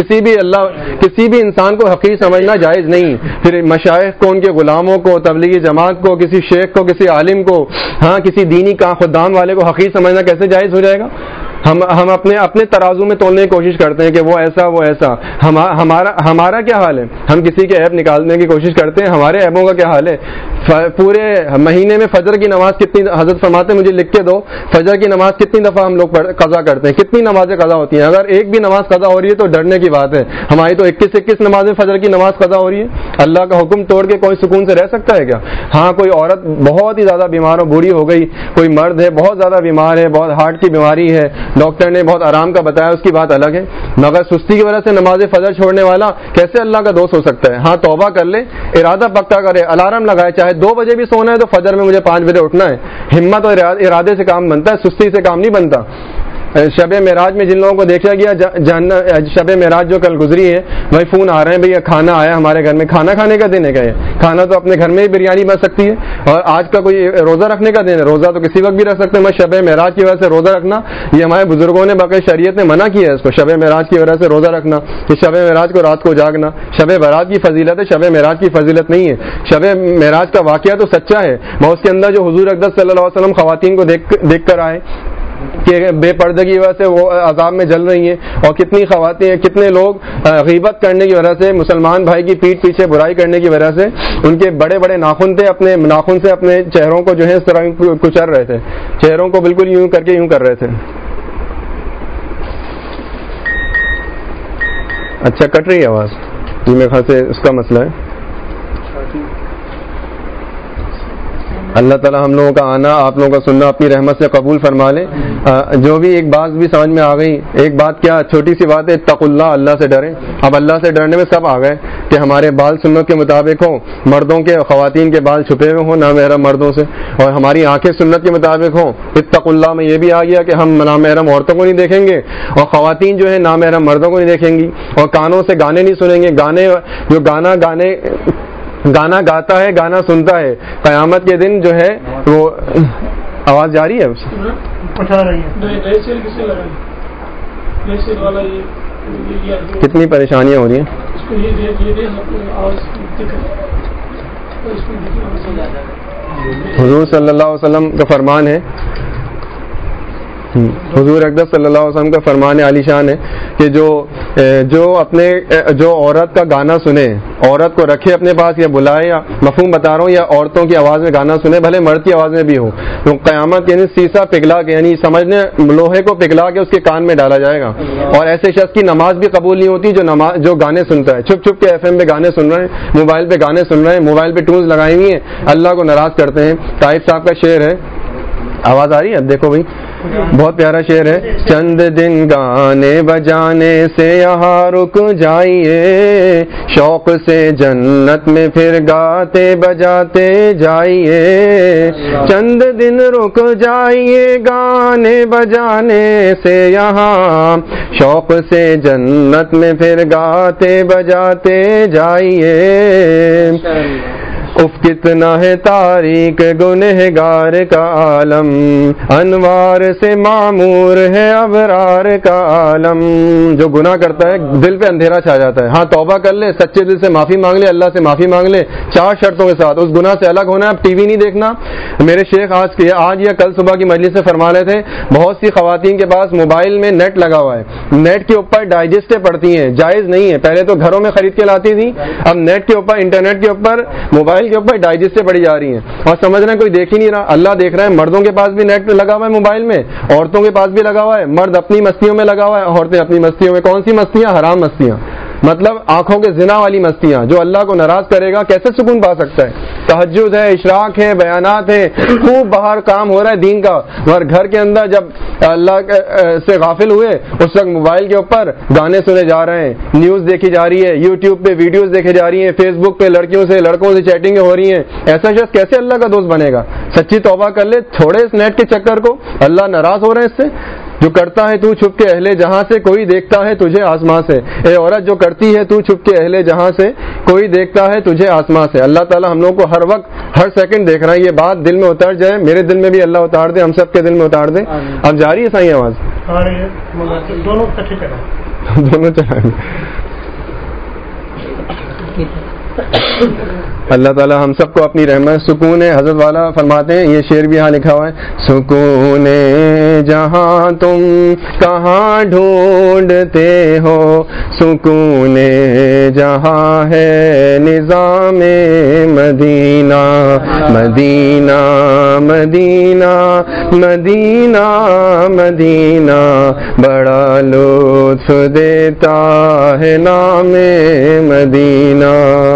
کسی بھی انسان کو حقیر سمجھنا جائز نہیں. پھر مشائخ کو, ان کے غلاموں کو, تبلیغی جماعت کو, کسی شیخ کو, کسی عالم کو, کسی دینی کا خدام والے کو حقیر سمجھنا کیسے جائز ہو جائے گا؟ ہم اپنے ترازو میں تولنے کی کوشش کرتے ہیں کہ وہ ایسا. ہمارا کیا حال ہے؟ ہم کسی کے عیب نکالنے کی کوشش کرتے ہیں, ہمارے عیبوں کا کیا حال ہے؟ پورے مہینے میں فجر کی نماز کتنی, حضرت فرماتے مجھے لکھ کے دو, فجر کی نماز کتنی دفعہ ہم لوگ قضا کرتے ہیں, کتنی نمازیں قضا ہوتی ہیں؟ اگر ایک بھی نماز قضا ہو رہی ہے تو ڈرنے کی بات ہے. ہماری تو 21 نمازیں فجر کی نماز قضا ہو رہی ہے. اللہ کا حکم توڑ کے کوئی سکون سے رہ سکتا ہے کیا؟ کوئی عورت بہت ہی زیادہ بیمار ہو, بوڑھی ہو گئی, کوئی مرد ہے بہت زیادہ بیمار ہے, بہت ہارٹ کی بیماری ہے, ڈاکٹر نے بہت آرام کا بتایا, اس کی بات الگ ہے. مگر سستی کی وجہ سے نماز فجر چھوڑنے والا کیسے اللہ کا دوست ہو سکتا ہے؟ توبہ کر لے, ارادہ پکا کرے, الارم لگائے, چاہے 2 بجے بھی سونا ہے تو فجر میں مجھے 5 بجے اٹھنا ہے. ہمت اور ارادے سے کام بنتا ہے, سستی سے کام نہیں بنتا. شب معراج میں جن لوگوں کو دیکھا گیا, شب معراج جو کل گزری ہے, وہی فون آ رہے ہیں بھئی کھانا آیا ہمارے گھر میں. کھانا کھانے کا دن ہے کیا؟ کھانا تو اپنے گھر میں ہی بریانی بن سکتی ہے, اور آج کا کوئی روزہ رکھنے کا دن ہے. روزہ تو کسی وقت بھی رکھ سکتے ہیں. میں شب معراج کی وجہ سے روزہ رکھنا, یہ ہمارے بزرگوں نے باقی شریعت نے منع کیا ہے اس کو, شب معراج کی وجہ سے روزہ رکھنا, کہ شب معراج کو رات کو جاگنا. شب برات کی فضیلت ہے, شب معراج کی فضیلت نہیں ہے. شب معراج کا واقعہ تو سچا ہے, اس کے اندر جو حضور اقدس صلی اللہ علیہ وسلم خواتین کو دیکھ کر آئے کہ بے پردگی کی وجہ سے وہ عذاب میں جل رہی ہیں, اور کتنی خواتین, کتنے لوگ غیبت کرنے کی وجہ سے, مسلمان بھائی کی پیٹھ پیچھے برائی کرنے کی وجہ سے, ان کے بڑے بڑے ناخن تھے, اپنے ناخن سے اپنے چہروں کو جو ہے اس طرح کچل رہے تھے, چہروں کو بالکل یوں کر رہے تھے. اچھا کٹ رہی ہے آواز, جی میرے خیال سے اس کا مسئلہ ہے. اللہ تعالیٰ ہم لوگوں کا آنا, آپ لوگوں کا سننا اپنی رحمت سے قبول فرما لے. جو بھی ایک بات بھی سمجھ میں آ گئی, ایک بات کیا چھوٹی سی بات ہے, اتقوا اللہ, اللہ سے ڈریں. اب اللہ سے ڈرنے میں سب آ گئے کہ ہمارے بال سنت کے مطابق ہوں, مردوں کے خواتین کے بال چھپے ہوئے ہوں نامحرم مردوں سے, اور ہماری آنکھیں سنت کے مطابق ہوں. اتقوا اللہ میں یہ بھی آ گیا کہ ہم نامحرم عورتوں کو نہیں دیکھیں گے, اور خواتین جو ہے نامحرم مردوں کو نہیں دیکھیں گی, اور کانوں سے گانے نہیں سنیں گے. گانا گاتا ہے, گانا سنتا ہے, قیامت کے دن جو ہے وہ آواز جاری ہے کتنی پریشانیاں ہو رہی ہیں. حضور صلی اللہ علیہ وسلم کا فرمان ہے, حضور اقدس صلی اللہ علیہ وسلم کا فرمان عالی شان ہے کہ جو عورت کا گانا سنے, عورت کو رکھے اپنے پاس یا بلائے, یا مفہوم بتا رہا ہوں, یا عورتوں کی آواز میں گانا سنے, بھلے مرد کی آواز میں بھی ہو, تو قیامت یعنی سیسا پگھلا کے, یعنی سمجھنے لوہے کو پگھلا کے اس کے کان میں ڈالا جائے گا. اور ایسے شخص کی نماز بھی قبول نہیں ہوتی جو گانے سنتا ہے, چھپ چھپ کے FM پہ گانے سن رہے ہیں, موبائل پہ گانے سن رہے ہیں, موبائل پہ ٹونز لگائی ہوئی ہیں, اللہ کو ناراض کرتے ہیں. طائف صاحب کا شعر ہے, آواز آ رہی ہے؟ اب دیکھو بھائی, بہت پیارا شعر ہے. چند دن گانے بجانے سے یہاں رک جائیے, شوق سے جنت میں پھر گاتے بجاتے جائیے. چند دن رک جائیے گانے بجانے سے یہاں, شوق سے جنت میں پھر گاتے بجاتے جائیے. اف کتنا ہے تاریک گنہگار کا عالم، انوار سے معمور ہے ابرار کا عالم. جو گناہ کرتا ہے دل پہ اندھیرا چھا جاتا ہے. ہاں توبہ کر لے، سچے دل سے معافی مانگ لے، اللہ سے معافی مانگ لے 4 شرطوں کے ساتھ. اس گناہ سے الگ ہونا ہے. اب ٹی وی نہیں دیکھنا. میرے شیخ آج یا کل صبح کی مجلس سے فرما رہے تھے بہت سی خواتین کے پاس موبائل میں نیٹ لگا ہوا ہے، نیٹ کے اوپر ڈائجسٹیں پڑتی ہیں، جائز نہیں ہے. پہلے تو گھروں میں خرید کے لاتی تھی، اب نیٹ کے اوپر، انٹرنیٹ کے اوپر، موبائل کے اوپر ڈائجسٹیں پڑی جا رہی ہیں اور سمجھ رہے ہیں کوئی دیکھ ہی نہیں رہا. اللہ دیکھ رہا ہے. مردوں کے پاس بھی نیٹ لگا ہوا ہے موبائل میں، عورتوں کے پاس بھی لگا ہوا ہے. مرد اپنی مستیوں میں لگا ہوا ہے، عورتیں اپنی مستیوں میں. کون سی مستیاں؟ حرام مستیاں، مطلب آنکھوں کے زنا والی مستیاں. جو اللہ کو ناراض کرے گا کیسے سکون پا سکتا ہے؟ تہجد ہے، اشراق ہے، بیانات ہیں، خوب باہر کام ہو رہا ہے دین کا، مگر گھر کے اندر جب اللہ سے غافل ہوئے اس وقت موبائل کے اوپر گانے سنے جا رہے ہیں، نیوز دیکھی جا رہی ہے، یوٹیوب پہ ویڈیوز دیکھے جا رہی ہیں، فیس بک پہ لڑکیوں سے لڑکوں سے چیٹنگیں ہو رہی ہیں. ایسا شخص کیسے اللہ کا دوست بنے گا؟ سچی توبہ کر لے، چھوڑے اس نیٹ کے چکر کو. اللہ ناراض ہو رہے ہیں اس سے. جو کرتا ہے تو چھپ کے اہل جہاں سے، کوئی دیکھتا ہے تجھے آسمان سے. اے عورت جو کرتی ہے تو چھپ کے اہل جہاں سے، کوئی دیکھتا ہے تجھے آسمان سے. اللہ تعالیٰ ہم لوگوں کو ہر وقت ہر سیکنڈ دیکھ رہا ہے. یہ بات دل میں اتر جائے، میرے دل میں بھی اللہ اتار دے، ہم سب کے دل میں اتار دے. اب جاری ہے صحیح آواز؟ دونوں چلائیں. اللہ تعالیٰ ہم سب کو اپنی رحمت. سکون حضرت والا فرماتے ہیں، یہ شعر بھی یہاں لکھا ہوا ہے، سکون جہاں تم کہاں ڈھونڈتے ہو، سکون جہاں ہے نظام مدینہ، مدینہ مدینہ مدینہ مدینہ بڑا لطف دیتا ہے نام مدینہ.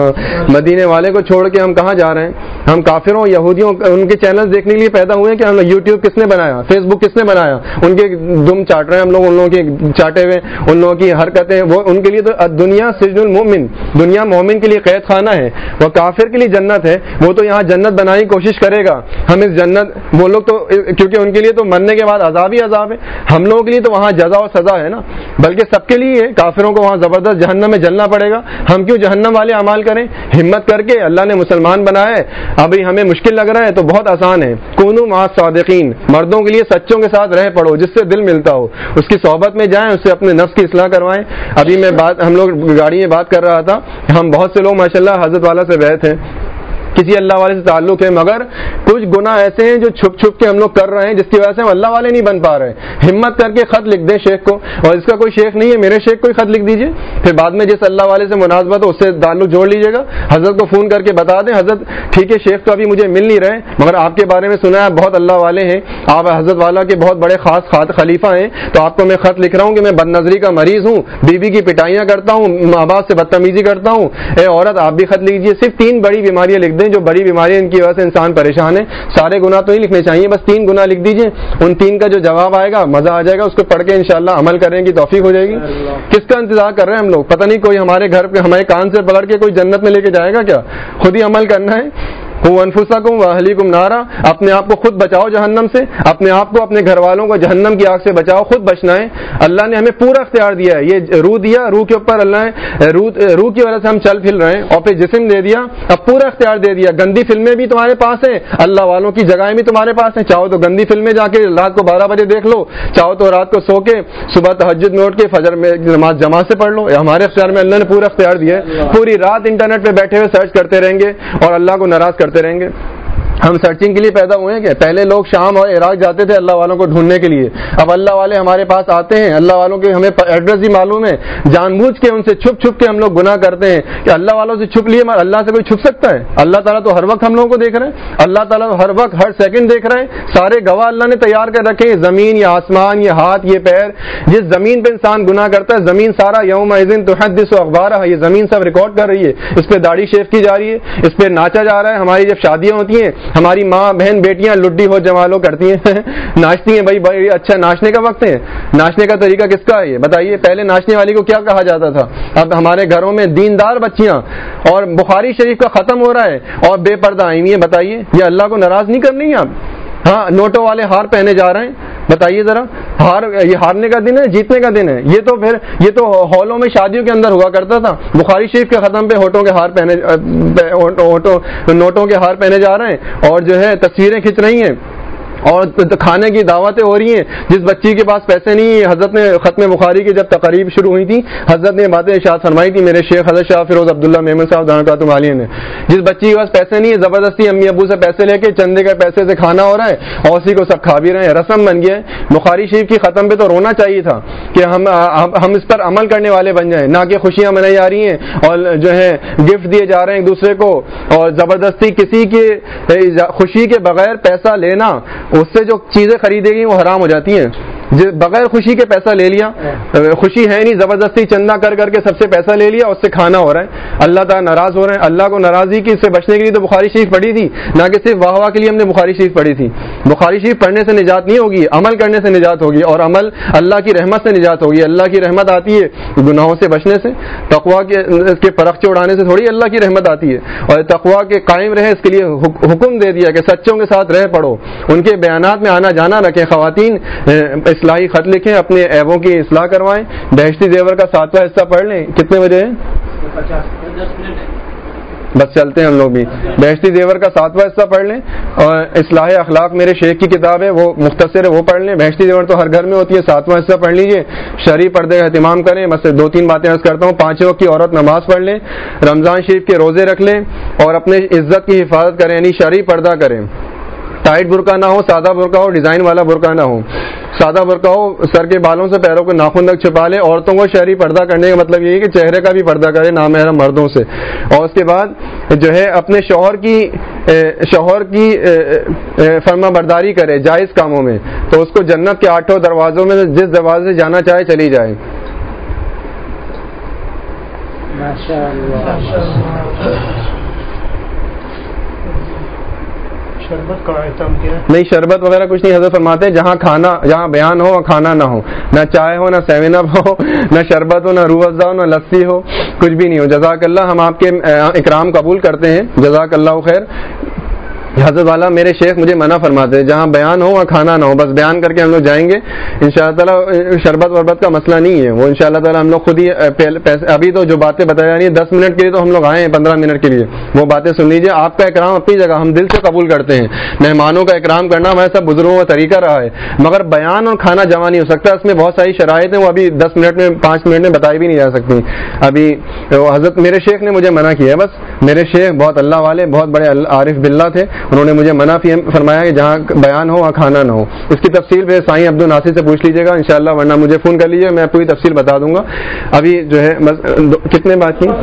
مدینے والے کو چھوڑ کے ہم کہاں جا رہے ہیں؟ ہم کافروں یہودیوں ان کے چینل دیکھنے کے لیے پیدا ہوئے ہیں کہ ہم یوٹیوب کس نے بنایا، فیس بک کس نے بنایا، ان کے دم چاٹ رہے ہیں ہم لوگ، ان لوگوں کے چاٹے ہوئے ان لوگوں کی حرکتیں. وہ ان کے لیے تو دنیا سجن المؤمن، دنیا مومن کے لیے قید خانہ ہے، وہ کافر کے لیے جنت ہے. وہ تو یہاں جنت بنانے کی کوشش کرے گا. ہم اس جنت، وہ لوگ تو کیونکہ ان کے لیے تو مرنے کے بعد عذاب ہی عذاب ہے، ہم لوگوں کے لیے تو وہاں جزا اور سزا ہے نا. بلکہ سب کے لیے کافروں کو وہاں زبردست جہنم میں جلنا پڑے گا. ہم کیوں جہنم والے اعمال کریں؟ ہمت کر کے اللہ نے مسلمان بنایا ہے. ابھی ہمیں مشکل لگ رہا ہے تو بہت آسان ہے. کونوا مع الصادقین، مردوں کے لیے سچوں کے ساتھ رہ پڑو، جس سے دل ملتا ہو، اس کی صحبت میں جائیں، اس سے اپنے نفس کی اصلاح کروائیں. ابھی ہم لوگ گاڑی میں بات کر رہا تھا، ہم بہت سے لوگ ماشاءاللہ حضرت والا سے بیٹھے ہیں، کسی اللہ والے سے تعلق ہے، مگر کچھ گناہ ایسے ہیں جو چھپ چھپ کے ہم لوگ کر رہے ہیں جس کی وجہ سے ہم اللہ والے نہیں بن پا رہے. ہمت کر کے خط لکھ دیں شیخ کو، اور اس کا کوئی شیخ نہیں ہے میرے شیخ کو ہی خط لکھ دیجئے، پھر بعد میں جس اللہ والے سے مناسبت ہو اس سے تعلق جوڑ لیجیے گا. حضرت کو فون کر کے بتا دیں، حضرت ٹھیک ہے شیخ تو ابھی مجھے مل نہیں رہے، مگر آپ کے بارے میں سنا ہے بہت اللہ والے ہیں، آپ حضرت والا کے بہت بڑے خاص خلیفہ ہیں، تو آپ کو میں خط لکھ رہا ہوں کہ میں بد نظری کا مریض ہوں، بیوی کی پٹائیاں کرتا ہوں، ماں باپ سے بدتمیزی کرتا ہوں. اے عورت آپ بھی خط لیجیے. صرف 3 بڑی بیماریاں لکھ دیں جو بڑی بیماریاں کی وجہ سے انسان پریشان ہے. سارے گناہ تو نہیں لکھنے چاہیے، بس 3 گناہ لکھ دیجئے. ان 3 کا جو جواب آئے گا مزہ آ جائے گا، اس کو پڑھ کے انشاءاللہ عمل کرنے کی توفیق ہو جائے گی. کس کا انتظار کر رہے ہیں ہم لوگ؟ پتہ نہیں کوئی ہمارے گھر پہ ہمارے کان سے پکڑ کے کوئی جنت میں لے کے جائے گا کیا؟ خود ہی عمل کرنا ہے. انفسکم واہلیکم نارا، اپنے آپ کو خود بچاؤ جہنم سے، اپنے آپ کو اپنے گھر والوں کو جہنم کی آگ سے بچاؤ. خود بچنا ہے. اللہ نے ہمیں پورا اختیار دیا ہے. یہ روح دیا، روح کے اوپر اللہ نے روح کی وجہ سے ہم چل پھر رہے ہیں، اور پھر جسم دے دیا، اب پورا اختیار دے دیا. گندی فلمیں بھی تمہارے پاس ہیں، اللہ والوں کی جگہیں بھی تمہارے پاس ہیں. چاہو تو گندی فلمیں جا کے رات کو 12 بجے دیکھ لو، چاہو تو رات کو سو کے صبح تہجد میں اٹھ کے فجر میں نماز جماعت سے پڑھ لو. ہمارے اختیار میں اللہ نے پورا اختیار دیا ہے. پوری رات انٹرنیٹ پہ بیٹھے ہوئے سرچ کرتے رہیں گے اور اللہ کو ناراض کرتے رہیں گے. ہم سرچنگ کے لیے پیدا ہوئے ہیں کہ پہلے لوگ شام اور عراق جاتے تھے اللہ والوں کو ڈھونڈنے کے لیے، اب اللہ والے ہمارے پاس آتے ہیں. اللہ والوں کے ہمیں ایڈریس بھی معلوم ہے، جان بوجھ کے ان سے چھپ چھپ کے ہم لوگ گناہ کرتے ہیں کہ اللہ والوں سے چھپ لیے. اللہ سے کوئی چھپ سکتا ہے؟ اللہ تعالیٰ تو ہر وقت ہم لوگوں کو دیکھ رہے ہیں. اللہ تعالیٰ ہر وقت ہر سیکنڈ دیکھ رہے ہیں. سارے گواہ اللہ نے تیار کر رکھے ہیں، زمین، یہ آسمان، یہ ہاتھ، یہ پیر. جس زمین پہ انسان گناہ کرتا ہے، زمین سارا یومئذ تحدث اخبارہا، یہ زمین سب ریکارڈ کر رہی ہے. اس پہ داڑھی شیف کی جا رہی ہے، اس پہ ناچا جا رہا ہے. ہماری جب شادیاں ہوتی ہیں، ہماری ماں بہن بیٹیاں لڈی ہو جمالو کرتی ہیں ناچتی ہیں. بھائی اچھا ناچنے کا وقت ہے، ناچنے کا طریقہ کس کا ہے یہ بتائیے؟ پہلے ناچنے والی کو کیا کہا جاتا تھا؟ اب ہمارے گھروں میں دیندار بچیاں اور بخاری شریف کا ختم ہو رہا ہے اور بے پردہ آئی ہوئی ہیں. بتائیے یہ اللہ کو ناراض نہیں کرنی ہے آپ؟ ہاں نوٹوں والے ہار پہنے جا رہے ہیں. بتائیے ذرا، یہ ہارنے کا دن ہے جیتنے کا دن ہے؟ یہ تو ہالوں میں شادیوں کے اندر ہوا کرتا تھا. بخاری شریف کے ختم پہ نوٹوں کے ہار پہنے جا رہے ہیں اور جو ہے تصویریں کھنچ رہی ہیں اور کھانے کی دعوتیں ہو رہی ہیں. جس بچی کے پاس پیسے نہیں، حضرت نے ختم بخاری کی جب تقریب شروع ہوئی تھی حضرت نے باتیں ارشاد فرمائی تھی میرے شیخ حضرت شاہ فیروز عبداللہ میمن صاحب دانکاتم عالیہ نے. جس بچی کے پاس پیسے نہیں ہے زبردستی امی ابو سے پیسے لے کے چندے کے پیسے سے کھانا ہو رہا ہے اور اسی کو سب کھا بھی رہے ہیں، رسم بن گیا ہے. بخاری شریف کی ختم پہ تو رونا چاہیے تھا کہ ہم اس پر عمل کرنے والے بن جائیں، نہ کہ خوشیاں منائی جا رہی ہیں اور جو ہے گفٹ دیے جا رہے ہیں ایک دوسرے کو، اور زبردستی کسی کی خوشی کے بغیر پیسہ لینا، اس سے جو چیزیں خریدے گی وہ حرام ہو جاتی ہیں. بغیر خوشی کے پیسہ لے لیا، خوشی ہے نہیں، زبردستی چندہ کر کے سب سے پیسہ لے لیا، اس سے کھانا ہو رہا ہے، اللہ تعالیٰ ناراض ہو رہے ہیں. اللہ کو ناراضی کی سے بچنے کے لیے تو بخاری شریف پڑھی تھی، نہ کہ صرف واہ واہ کے لیے ہم نے بخاری شریف پڑھی تھی. بخاری شریف پڑھنے سے نجات نہیں ہوگی، عمل کرنے سے نجات ہوگی، اور عمل اللہ کی رحمت سے نجات ہوگی. اللہ کی رحمت آتی ہے گناہوں سے بچنے سے، تقویٰ کے پرخچے اڑانے سے تھوڑی اللہ کی رحمت آتی ہے. اور تقویٰ کے قائم رہے اس کے لیے حکم دے دیا کہ سچوں کے ساتھ رہ پڑو، ان کے بیانات میں آنا جانا رکھیں. خواتین اصلاحی خط لکھیں، اپنے عیبوں کی اصلاح کروائیں. بہشتی زیور کا 7واں حصہ پڑھ لیں. کتنے بجے ہے؟ بس چلتے ہیں ہم لوگ بھی. بہشتی زیور کا 7واں حصہ پڑھ لیں، اور اصلاح اخلاق میرے شیخ کی کتاب ہے، وہ مختصر ہے، وہ پڑھ لیں. بہشتی زیور تو ہر گھر میں ہوتی ہے، 7واں حصہ پڑھ لیجئے. شرعی پردے کا اہتمام کریں. بس 2-3 باتیں عرض کرتا ہوں. 5 وقت کی عورت نماز پڑھ لیں، رمضان شریف کے روزے رکھ لیں، اور اپنے عزت کی حفاظت کریں، یعنی شرعی پردہ کریں. ٹائٹ برقع نہ ہو، سادہ برقع ہو، ڈیزائن والا برقع نہ ہو. سادہ برقع ہو سر کے بالوں سے پیروں کے ناخن تک چھپا لے. عورتوں کو شہری پردہ کرنے کا مطلب یہ ہے کہ چہرے کا بھی پردہ کرے نامحرم مردوں سے. اور اس کے بعد جو ہے اپنے شوہر کی فرما برداری کرے جائز کاموں میں، تو اس کو جنت کے 8 دروازوں میں جس دروازے سے جانا چاہے چلی جائے. شربت کا آئٹم کیا نہیں، شربت وغیرہ کچھ نہیں. حضرت فرماتے ہیں جہاں بیان ہو اور کھانا نہ ہو، نہ چائے ہو، نہ 7 اپ ہو، نہ شربت ہو، نہ روح افزا ہو، نہ لسی ہو، کچھ بھی نہیں ہو. جزاک اللہ، ہم آپ کے اکرام قبول کرتے ہیں، جزاک اللہ خیر. حضرت والا میرے شیخ مجھے منع فرماتے ہیں جہاں بیان ہو اور کھانا نہ ہو، بس بیان کر کے ہم لوگ جائیں گے انشاءاللہ تعالیٰ. شربت وربت کا مسئلہ نہیں ہے، وہ انشاءاللہ تعالیٰ ہم لوگ خود ہی ابھی تو جو باتیں بتائی جا رہی ہیں 10 منٹ کے لیے تو ہم لوگ آئے ہیں، 15 منٹ کے لیے وہ باتیں سن لیجیے. آپ کا اکرام اپنی جگہ ہم دل سے قبول کرتے ہیں. مہمانوں کا اکرام کرنا ہمارے سب بزرگوں کا طریقہ رہا ہے، مگر بیان اور کھانا جمع نہیں ہو سکتا. اس میں بہت ساری شرائط ہیں، وہ ابھی 10 منٹ میں 5 منٹ میں بتائی بھی نہیں جا سکتی. ابھی حضرت میرے شیخ نے مجھے منع کیا ہے. بس میرے شیخ بہت اللہ والے، بہت بڑے عارف باللہ تھے، انہوں نے مجھے منع فرمایا کہ جہاں بیان ہو اور کھانا نہ ہو. اس کی تفصیل پھر سائیں عبد الناصر سے پوچھ لیجیے گا انشاءاللہ، ورنہ مجھے فون کر لیجیے، میں پوری تفصیل بتا دوں گا. ابھی جو ہے کتنے بات کی،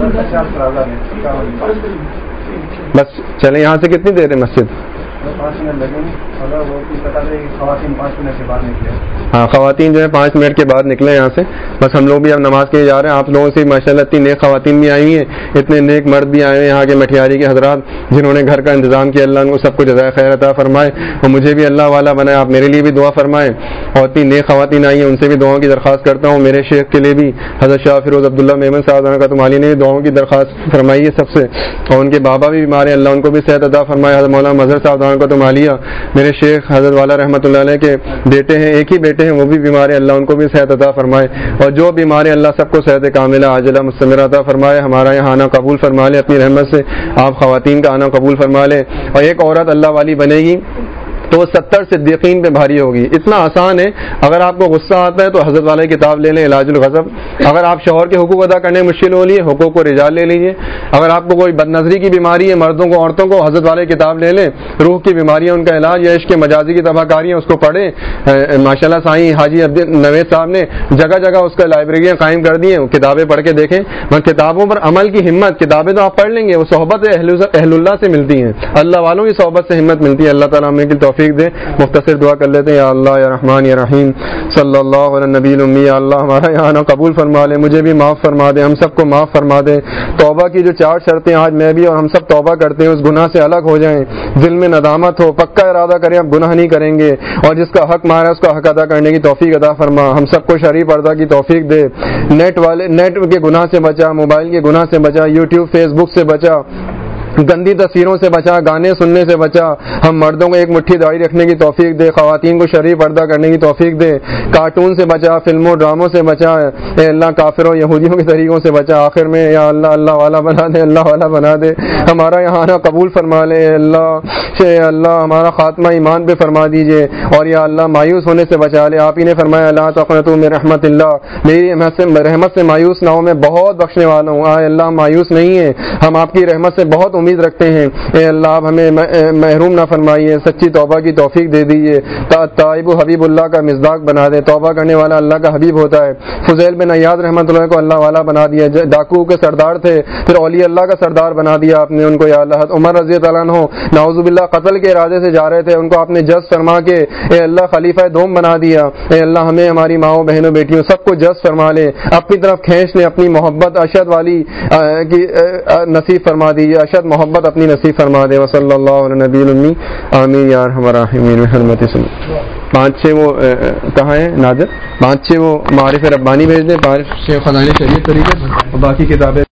بس چلیں. یہاں سے کتنی دیر ہے مسجد؟ 5 منٹ لگیں گے. خواتین 5 منٹ کے بعد نکلے. ہاں، خواتین جو ہے 5 منٹ کے بعد نکلے یہاں سے. بس ہم لوگ بھی اب نماز کے لیے جا رہے ہیں. آپ لوگوں سے ماشاءاللہ اتنی نیک خواتین بھی آئی ہیں، اتنے نیک مرد بھی آئے ہیں یہاں کے مٹھیاری کے حضرات جنہوں نے گھر کا انتظام کیا. اللہ ان کو سب کو جزائے خیر عطا فرمائے، اور مجھے بھی اللہ والا بنائے. آپ میرے لیے بھی دعا فرمائیں. اور اتنی نیک خواتین آئی ہیں، ان سے بھی دعاؤں کی درخواست کرتا ہوں. میرے شیخ کے لیے بھی حضرت شاہ فیروز عبداللہ میمن صاحب دانکاتم عالیہ نے بھی دعاؤں کی درخواست فرمائی ہے سب سے. اور ان کے بابا بھی بیمار ہیں، اللہ ان کو بھی صحت عطا فرمائے. حضرت مولانا مظہر صاحب دانکاتم عالیہ میرے شیخ حضرت والا رحمۃ اللہ علیہ کے بیٹے ہیں، ایک ہی بیٹے ہیں، وہ بھی بیمار ہیں، اللہ ان کو بھی صحت عطا فرمائے. اور جو بیمار ہیں اللہ سب کو صحت کاملہ عاجلہ مستمرہ عطا فرمائے. ہمارا یہاں آنا قبول فرما لے اپنی رحمت سے. آپ خواتین کا آنا قبول فرما لے. اور ایک عورت اللہ والی بنے گی تو وہ 70 صدیقین پہ بھاری ہوگی. اتنا آسان ہے. اگر آپ کو غصہ آتا ہے تو حضرت والے کی کتاب لے لیں علاج الغضب. اگر آپ شوہر کے حقوق ادا کرنے مشکل ہو لیے حقوق و رجال لے لیجیے. اگر آپ کو کوئی بد نظری کی بیماری ہے مردوں کو عورتوں کو حضرت والے کی کتاب لے لیں. روح کی بیماریاں ان کا علاج یا عشق مجازی کی تباہ کاریاں اس کو پڑھیں. ماشاءاللہ سائیں حاجی عبد نوید صاحب نے جگہ جگہ اس کا لائبریریاں قائم کر دی ہیں. کتابیں پڑھ کے دیکھیں. مگر کتابوں پر عمل کی ہمت، کتابیں تو آپ پڑھ لیں گے، وہ صحبت اہل اللہ سے ملتی ہیں، اللہ والوں کی صحبت سے ہمت ملتی ہے. اللہ تعالیٰ ہمیں کی توفیق دے. مختصر دعا کر لیتے ہیں. یا اللہ یا رحمان یا رحیم صلی اللہ علی نبی الامی. یا اللہ ہمارا یہاں قبول فرما لے، مجھے بھی معاف فرما دے، ہم سب کو معاف فرما دے. توبہ کی جو 4 شرطیں آج میں بھی اور ہم سب توبہ کرتے ہیں اس گناہ سے الگ ہو جائیں. دل میں ندامت ہو، پکا ارادہ کریں اب گناہ نہیں کریں گے، اور جس کا حق مارا اس کا حق ادا کرنے کی توفیق عطا فرما. ہم سب کو شرعی پردہ کی توفیق دے. نیٹ کے گناہ سے بچا، موبائل کے گناہ سے بچا، یوٹیوب فیس بک سے بچا، گندی تصویروں سے بچا، گانے سننے سے بچا، ہم مردوں کو ایک مٹھی داڑھی رکھنے کی توفیق دے، خواتین کو شرعی پردہ کرنے کی توفیق دے، کارٹون سے بچا، فلموں ڈراموں سے بچا، اے اللہ کافروں یہودیوں کے طریقوں سے بچا، آخر میں یا اللہ اللہ والا بنا دے، اللہ والا بنا دے، ہمارا یہاں آنا قبول فرما لے، اے اللہ ہمارا خاتمہ ایمان پہ فرما دیجئے، اور یا اللہ مایوس ہونے سے بچا لے۔ آپ ہی نے فرمایا لا تقنطوا من رحمت اللہ، میری رحمت سے مایوس نہ ہو، میں بہت بخشنے والا ہوں۔ اے اللہ ہم مایوس نہیں ہیں، ہم آپ کی رحمت سے بہت امید رکھتے ہیں، اے اللہ آپ ہمیں محروم نہ فرمائیے، سچی توبہ کی توفیق دے دیجیے، تائب حبیب اللہ کا مصداق بنا دے، توبہ کرنے والا اللہ کا حبیب ہوتا ہے۔ فضیل بن عیاض رحمۃ اللہ کو اللہ والا بنا دیا، ڈاکو کے سردار تھے، پھر اولیاء اللہ کا سردار بنا دیا آپ نے ان کو، یا اللہ۔ عمر رضی اللہ عنہ نعوذ باللہ قتل کے ارادے سے جا رہے تھے، ان کو آپ نے جز فرما کے اے اللہ خلیفہ دوم بنا دیا، اے اللہ ہمیں ہماری ماؤں بہنوں بیٹیوں سب کو جز فرما لے، اپنی طرف کھینچ لے، اپنی محبت اشد والی کی نصیب فرما دیجیے، اشد محبت اپنی نصیب فرما دے۔ وصلی اللہ علی نبی الامی آمین یا ارحم الراحمین بحرمت اسم۔ 5-6 وہ کہاں ہیں ناظر، 5-6 وہ معارف ربانی بھیج دیں، 5-6 خزائن شریعت طریقے اور باقی کتابیں